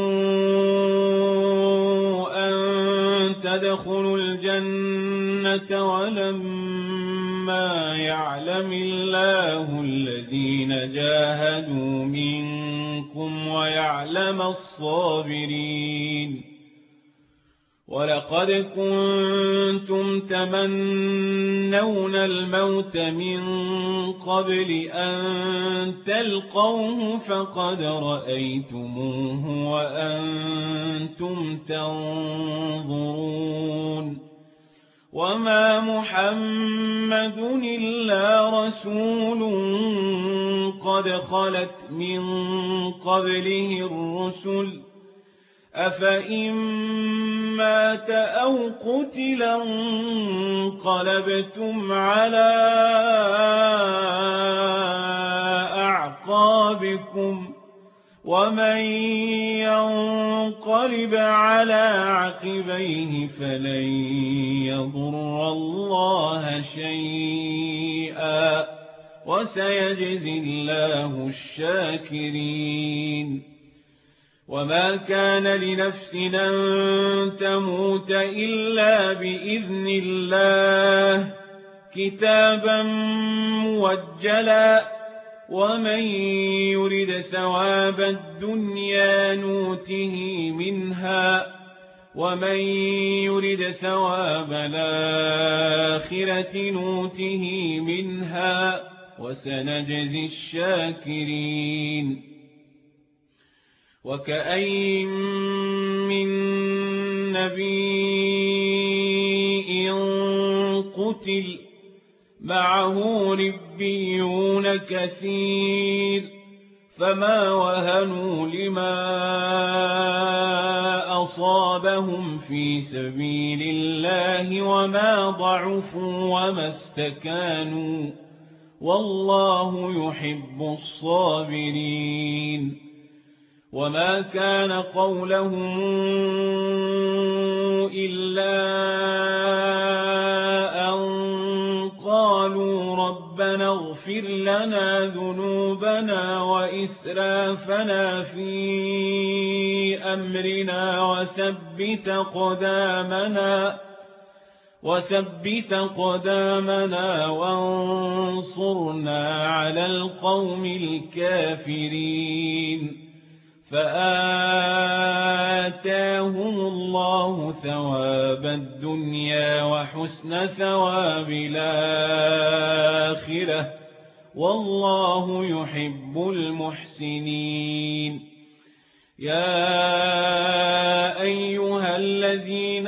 أن تدخلوا الجنة ولما يعلم الله الذين جاهدوا منكم ويعلم الصابرين؟ ولقد كنتم تمنون الموت من قبل أن تلقوه فقد رأيتموه وأنتم تنظرون. وما محمد إلا رسول قد خلت من قبله الرسل أفإن مات أو قتل انقلبتم على أعقابكم ومن ينقلب على عقبيه فلن يضر الله شيئا وسيجزي الله الشاكرين. وما كان لنفس أن تموت إلا بإذن الله كتابا موجلا ومن يرد ثواب الدنيا نوته منها ومن يرد ثواب الآخرة نوته منها وسنجزي الشاكرين. وكأين من نبي قتل معه ربيون كثير فما وهنوا لما أصابهم في سبيل الله وما ضعفوا وما استكانوا والله يحب الصابرين. وما كان قولهم إلا أن قالوا ربنا اغفر لنا ذنوبنا وإسرافنا في أمرنا وثبت قدامنا وانصرنا على القوم الكافرين. فآتاهم الله ثواب الدنيا وحسن ثواب الآخرة والله يحب المحسنين. يا أيها الذين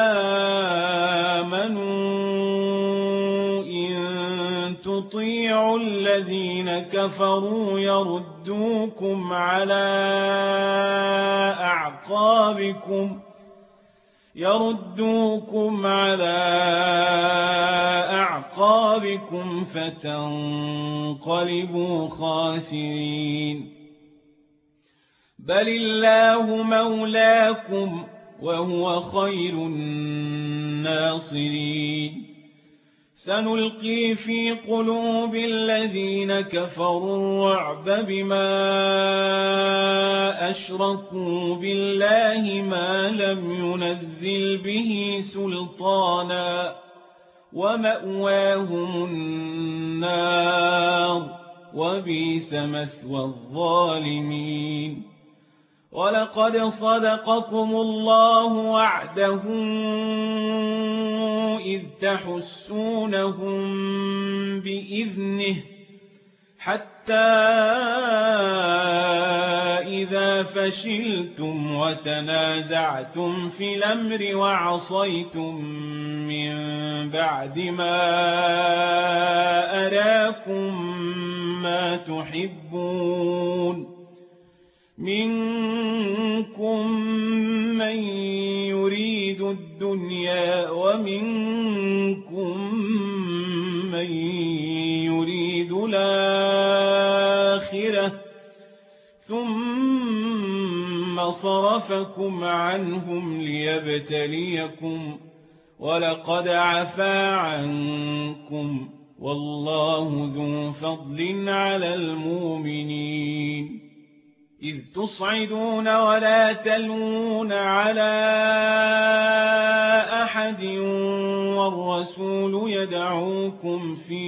آمنوا إن تطيعوا الذين كفروا يردوكم على أعقابكم فتنقلبوا خاسرين. بل الله مولاكم وهو خير الناصرين. سنلقي في قلوب الذين كفروا الرعب بما أشركوا بالله ما لم ينزل به سلطانا ومأواهم النار وبئس مثوى الظالمين. ولقد صدقكم الله وعده إذ تحسونهم بإذنه حتى إذا فشلتم وتنازعتم في الأمر وعصيتم من بعد ما أراكم ما تحبون منكم من ومنكم من يريد الآخرة ثم صرفكم عنهم ليبتليكم ولقد عفا عنكم والله ذو فضل على المؤمنين إذ تصعدون ولا تلوون على أحد والرسول يدعوكم في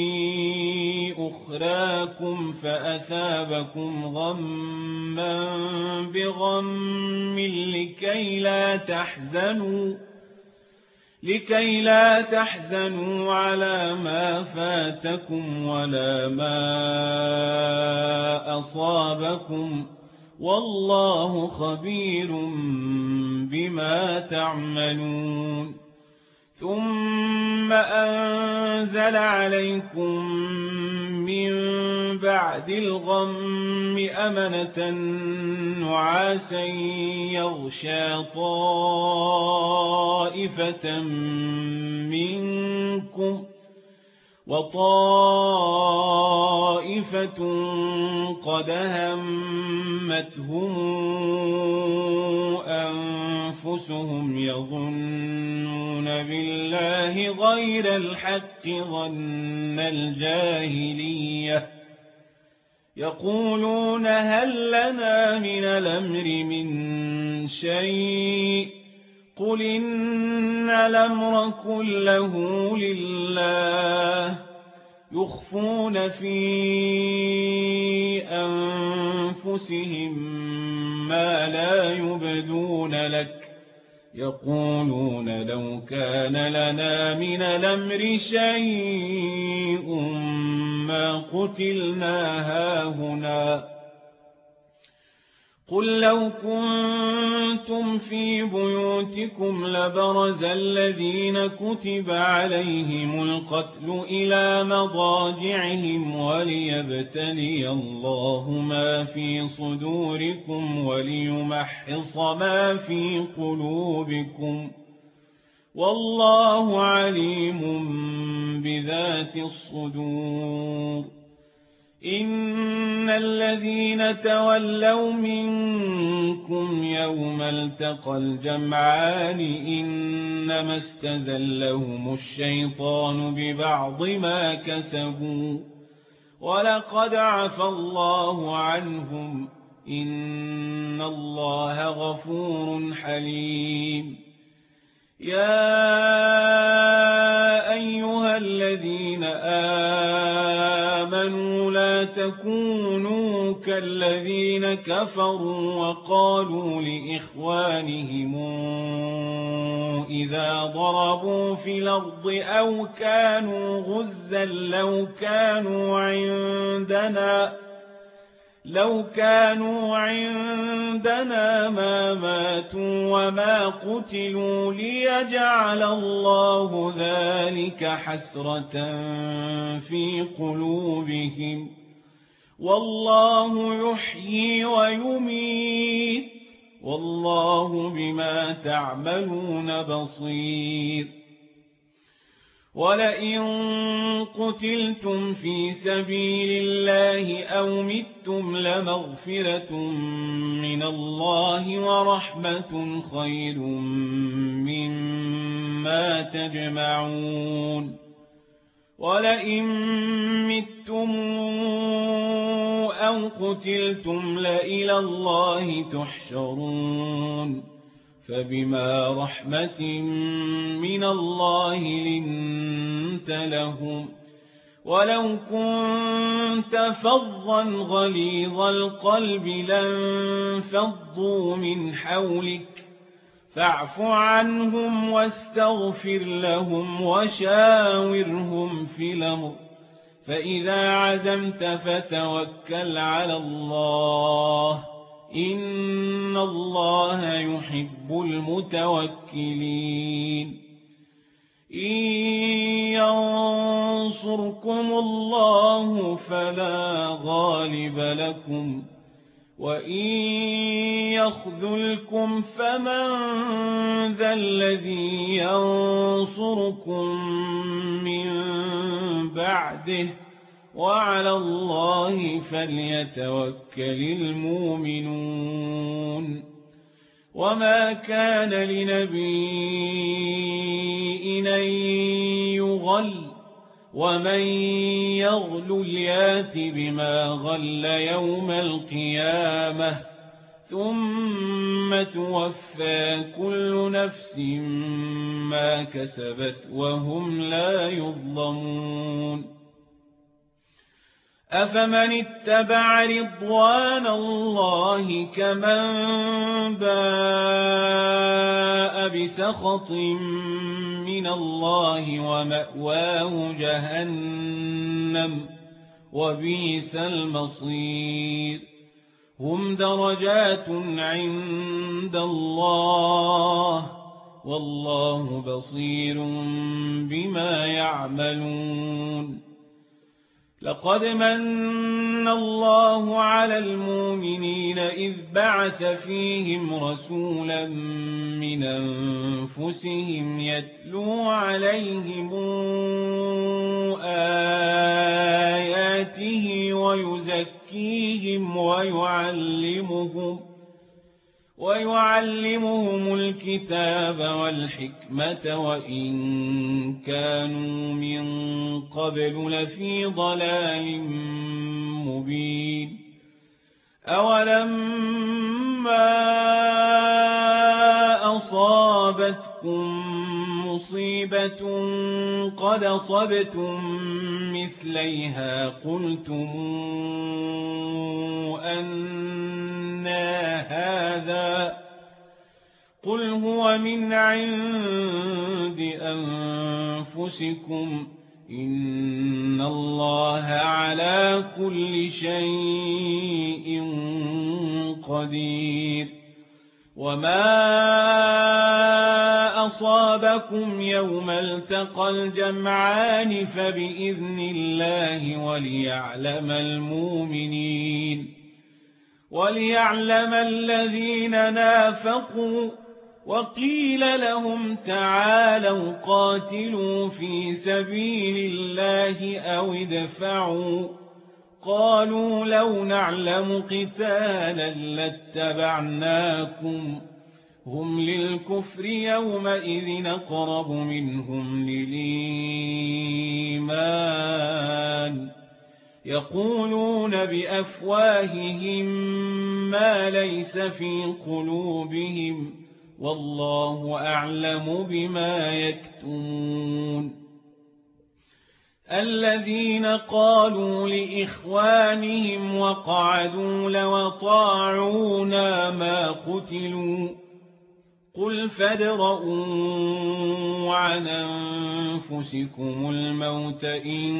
أخراكم فأثابكم غما بغم لكي لا تحزنوا على ما فاتكم ولا ما أصابكم والله خبير بما تعملون ثم أنزل عليكم من بعد الغم أمنة نعاسا يغشى طائفة منكم وطائفة قد همتهم أنفسهم يظنون بالله غير الحق ظن الجاهلية يقولون هل لنا من الأمر من شيء قل إن الأمر كله لله يخفون في أنفسهم ما لا يبدون لك يقولون لو كان لنا من الأمر شيء ما قتلنا هاهنا قل لو كنتم في بيوتكم لبرز الذين كتب عليهم القتل إلى مضاجعهم وليبتلي الله ما في صدوركم وليمحص ما في قلوبكم والله عليم بذات الصدور إن الذين تولوا منكم يوم التقى الجمعان إنما استزلهم الشيطان ببعض ما كسبوا ولقد عفى الله عنهم إن الله غفور حليم يا أيها الذين آمنوا لا تكونوا كالذين كفروا وقالوا لإخوانهم إذا ضربوا في الأرض أو كانوا غزا لو كانوا عندنا ما ماتوا وما قتلوا ليجعل الله ذلك حسرة في قلوبهم والله يحيي ويميت والله بما تعملون بصير ولئن قتلتم في سبيل الله أو متم لمغفرة من الله ورحمة خير مما تجمعون ولئن متم أو قتلتم لإلى الله تحشرون فبما رحمة من الله لنت لهم ولو كنت فظا غليظ القلب لانفضوا من حولك فاعف عنهم واستغفر لهم وشاورهم في الأمر فإذا عزمت فتوكل على الله إن الله يحب المتوكلين إن ينصركم الله فلا غالب لكم وإن يخذلكم فمن ذا الذي ينصركم من بعده وعلى الله فليتوكل المؤمنون وما كان لنبي أن يغل ومن يغل يات بما غل يوم القيامة ثم توفى كل نفس ما كسبت وهم لا يظلمون أفمن اتبع رضوان الله كمن باء بسخط من الله ومأواه جهنم وبئس المصير هم درجات عند الله والله بصير بما يعملون لقد من الله على المؤمنين إذ بعث فيهم رسولا من أنفسهم يتلو عليهم آياته ويزكيهم ويعلمهم الكتاب والحكمة وإن كانوا من قبل لفي ضلال مبين أولما أصابتكم مصيبة قد أصبتم مثليها قلتم أنى هذا قل هو من عند أنفسكم إن الله على كل شيء قدير وما أصابكم يوم التقى الجمعان فبإذن الله وليعلم الذين نافقوا وقيل لهم تعالوا قاتلوا في سبيل الله أو ادفعوا قالوا لو نعلم قتالا لاتبعناكم هم للكفر يومئذ أقرب منهم للإيمان يقولون بأفواههم ما ليس في قلوبهم والله أعلم بما يكتمون الذين قالوا لإخوانهم وقعدوا لو طاعونا ما قتلوا قل فادرءوا عن أنفسكم الموت إن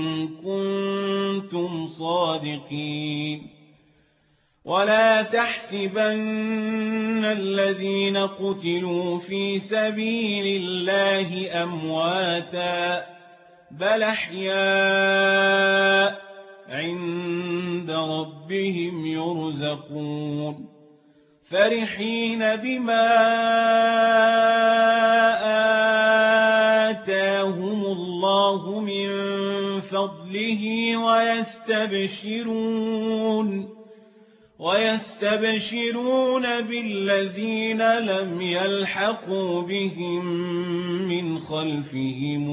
كنتم صادقين ولا تحسبن الذين قتلوا في سبيل الله أمواتا بل أحياء عند ربهم يرزقون فرحين بما آتاهم الله من فضله ويستبشرون بالذين لم يلحقوا بهم من خلفهم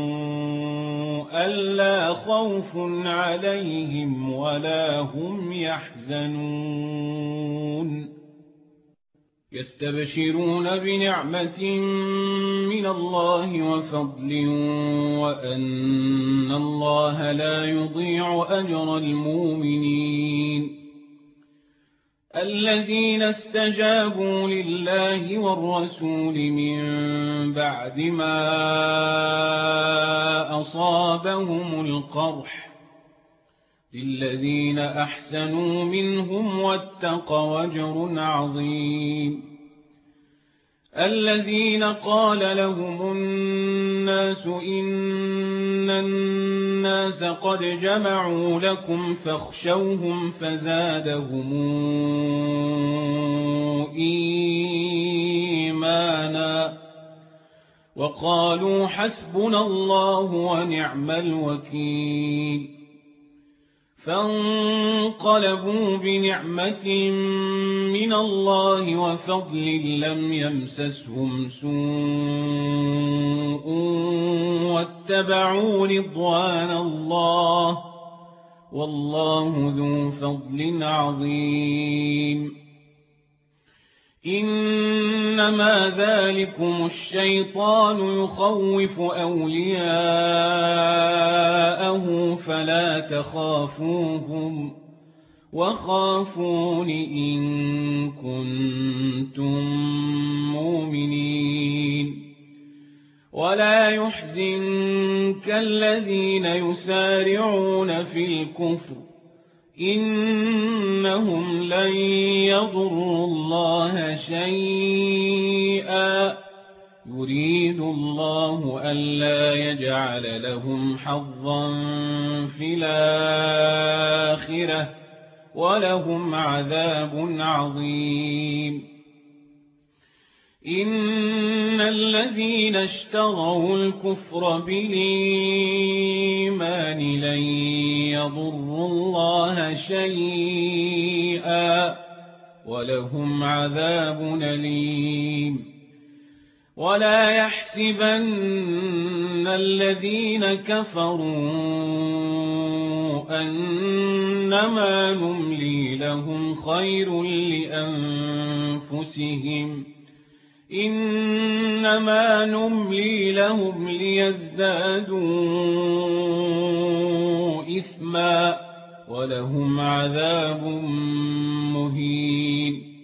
ألا خوف عليهم ولا هم يحزنون يستبشرون بنعمة من الله وفضل وأن الله لا يضيع أجر المؤمنين الذين استجابوا لله والرسول من بعد ما أصابهم القرح للذين أحسنوا منهم واتقوا أجر عظيم الذين قال لهم الناس إن الناس قد جمعوا لكم فاخشوهم فزادهم إيمانا وقالوا حسبنا الله ونعم الوكيل فانقلبوا بنعمة من الله وفضل لم يمسسهم سوء واتبعوا رضوان الله والله ذو فضل عظيم إنما ذلكم الشيطان يخوف أولياءه فلا تخافوهم وخافون إن كنتم مؤمنين ولا يحزنك الذين يسارعون في الكفر إنهم لن يضروا الله شيئا يريد الله ألا يجعل لهم حظا في الآخرة ولهم عذاب عظيم إن الذين اشتروا الكفر بالإيمان لن يضروا الله شيئا ولهم عذاب أليم ولا يحسبن الذين كفروا أنما نملي لهم خير لأنفسهم إنما نملي لهم ليزدادوا إثما ولهم عذاب مهين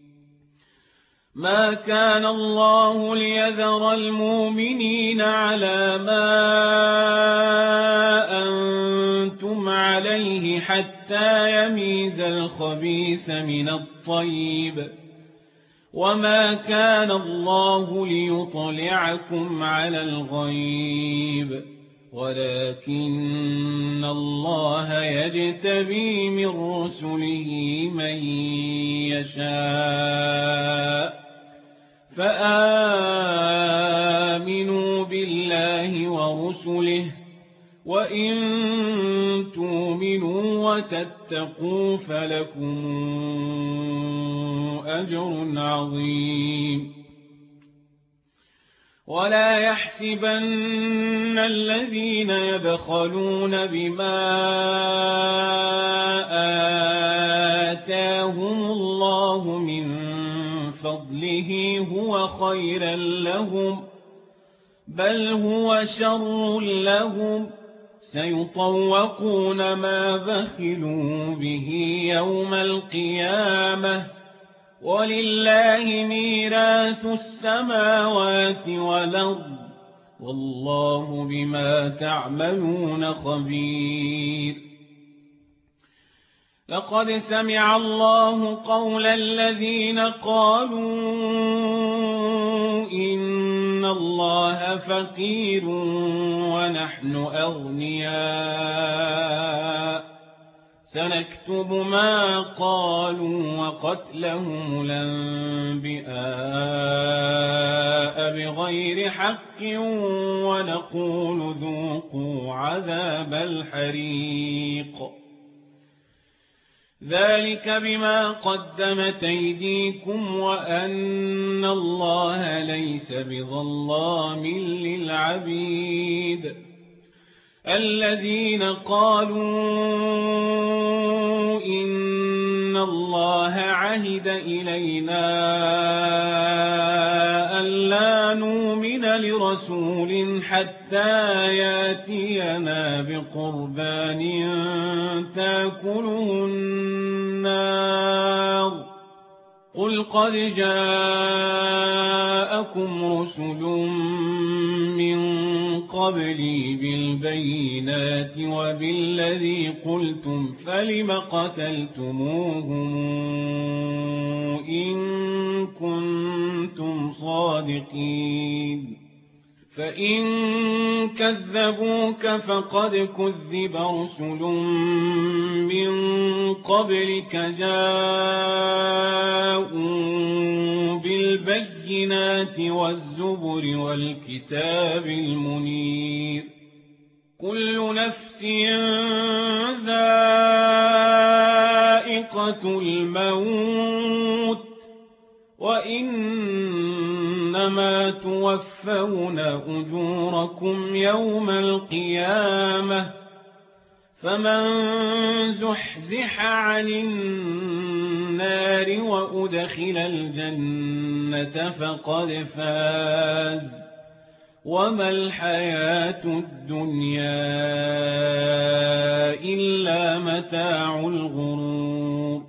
ما كان الله ليذر المؤمنين على ما أنتم عليه حتى يميز الخبيث من الطيب وما كان الله ليطلعكم على الغيب ولكن الله يجتبي من رسله من يشاء فآمنوا بالله ورسله وإن تؤمنوا وتتقوا فلكم أجر عظيم ولا يحسبن الذين يبخلون بما آتاهم الله من فضله هو خيرا لهم بل هو شر لهم سيطوقون ما بخلوا به يوم القيامة ولله ميراث السماوات والأرض والله بما تعملون خبير لقد سمع الله قول الذين قالوا إن الله فقير ونحن أغنياء سنكتب ما قالوا وقتلهم الأنبياء بغير حق ونقول ذوقوا عذاب الحريق ذلك بما قدمت أيديكم وأن الله ليس بظلام للعبيد الذين قالوا إن الله عهد إلينا ألا نؤمن لرسول حتى ياتينا بقربان تأكله النار قل قد جاءكم رسل من قبلي بالبينات وبالذي قلتم فلم قتلتموهم إن كنتم الصادقين فإن كذبوك فقد كذب رسل من قبلك جاءوا بالبينات والزبر والكتاب المنير كل نفس ذائقة الموت وإنما توفون أجوركم يوم القيامة فمن زحزح عن النار وأدخل الجنة فقد فاز وما الحياة الدنيا إلا متاع الغرور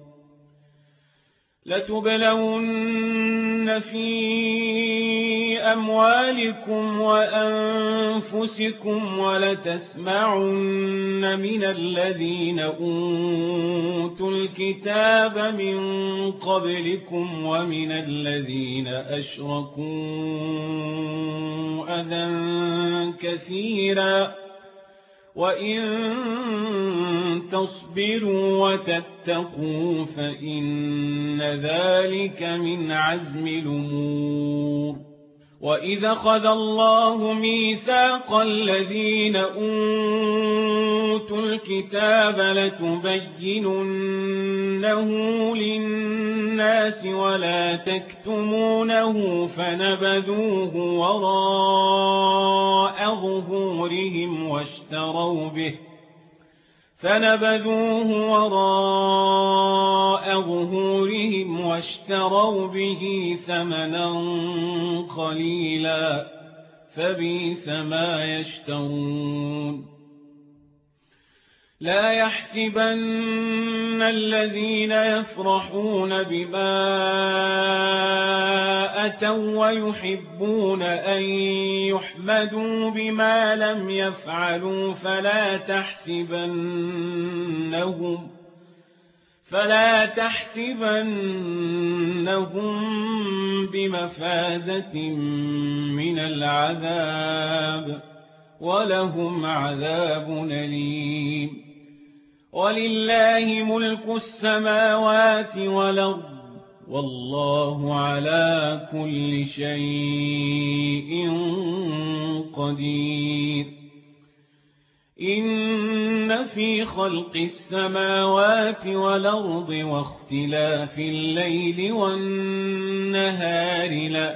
لتبلون في أموالكم وأنفسكم ولتسمعن من الذين أوتوا الكتاب من قبلكم ومن الذين أشركوا أذى كثيرا وإن تصبروا وتتقوا فإن ذلك من عزم الأمور وإذا أخذ الله ميثاق الذين أوتوا الكتاب لتبيننه للناس ولا تكتمونه فنبذوه وراء ظهورهم واشتروا به ثمنا قليلا فبئس ما يشترون لا يحسبن الذين يفرحون بما أتوا ويحبون أن يحمدوا بما لم يفعلوا فلا تحسبنهم بمفازة من العذاب ولهم عذاب أليم ولله ملك السماوات والأرض والله على كل شيء قدير إن في خلق السماوات والأرض واختلاف الليل والنهار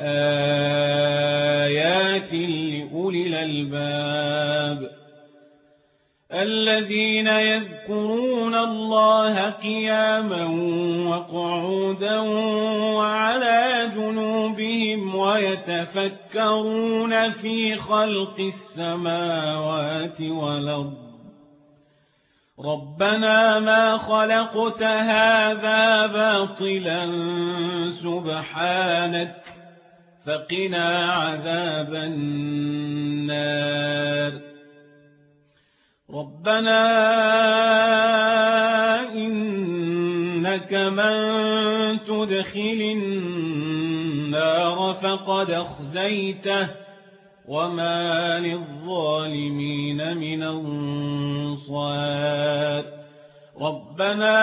لآيات لأولي الألباب الذين يذكرون الله قياما وقعودا وعلى جنوبهم ويتفكرون في خلق السماوات والأرض ربنا ما خلقت هذا باطلا سبحانك فقنا عذاب النار ربنا إنك من تدخل النار فقد أخزيته وما للظالمين من أنصار ربنا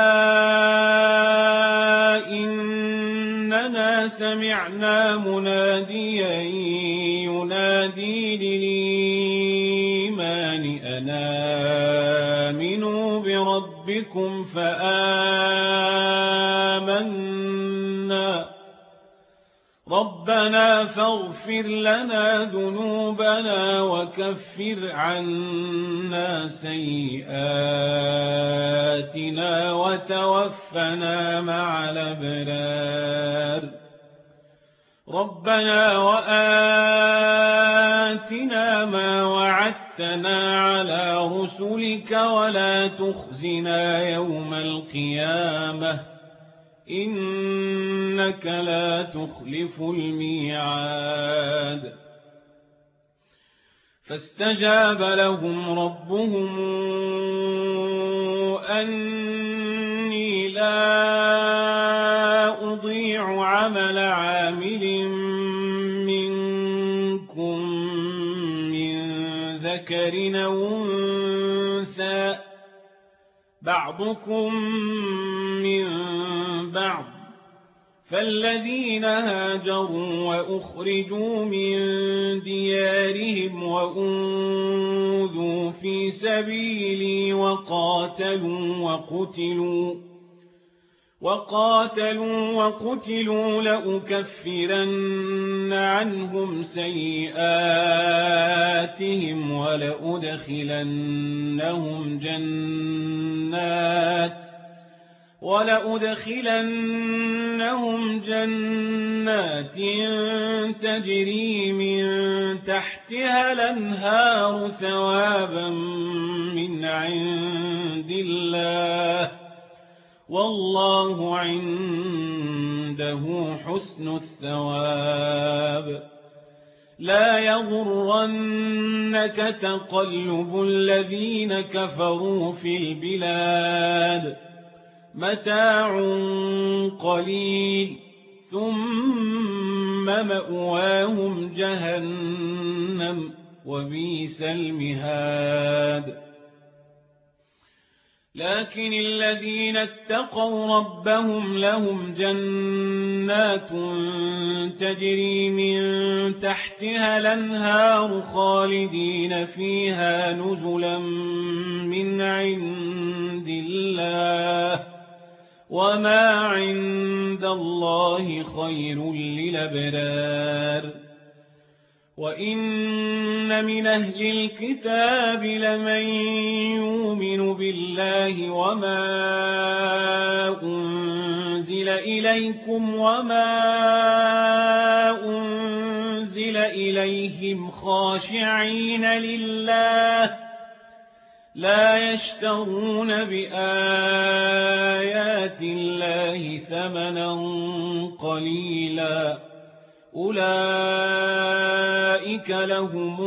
إننا سمعنا مناديا ينادي للإيمان أن آمنوا بربكم فآمنا ربنا فاغفر لنا ذنوبنا وكفر عنا سيئاتنا وتوفنا مع الأبرار ربنا وآتنا ما وعدتنا على رسلك ولا تخزنا يوم القيامة إنك لا تخلف الميعاد فاستجاب لهم ربهم أني لا أضيع عمل عامل ذكر أو أنثى بعضكم من بعض فالذين هاجروا وأخرجوا من ديارهم وأوذوا في سبيلي وقاتلوا لأكفرن عنهم سيئاتهم ولأدخلنهم جنات تجري من تحتها الأنهار ثوابا من عند الله والله عنده حسن الثواب لا يغرنك تقلب الذين كفروا في البلاد متاع قليل ثم مأواهم جهنم وبئس المهاد لكن الذين اتقوا ربهم لهم جنات تجري من تحتها الأنهار خالدين فيها نزلا من عند الله وما عند الله خير للأبرار وإن من أهل الكتاب لمن يؤمن بالله وما أنزل إليكم وما أنزل إليهم خاشعين لله لا يشترون بآيات الله ثمنا قليلا أولئك لهم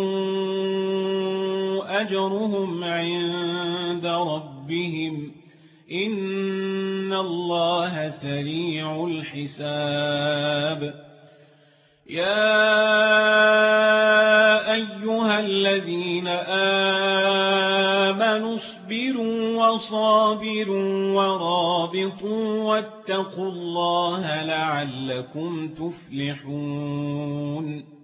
أجرهم عند ربهم إن الله سريع الحساب يا أيها الذين آمنوا اصبروا وصابروا ورابطوا واتقوا الله لعلكم تفلحون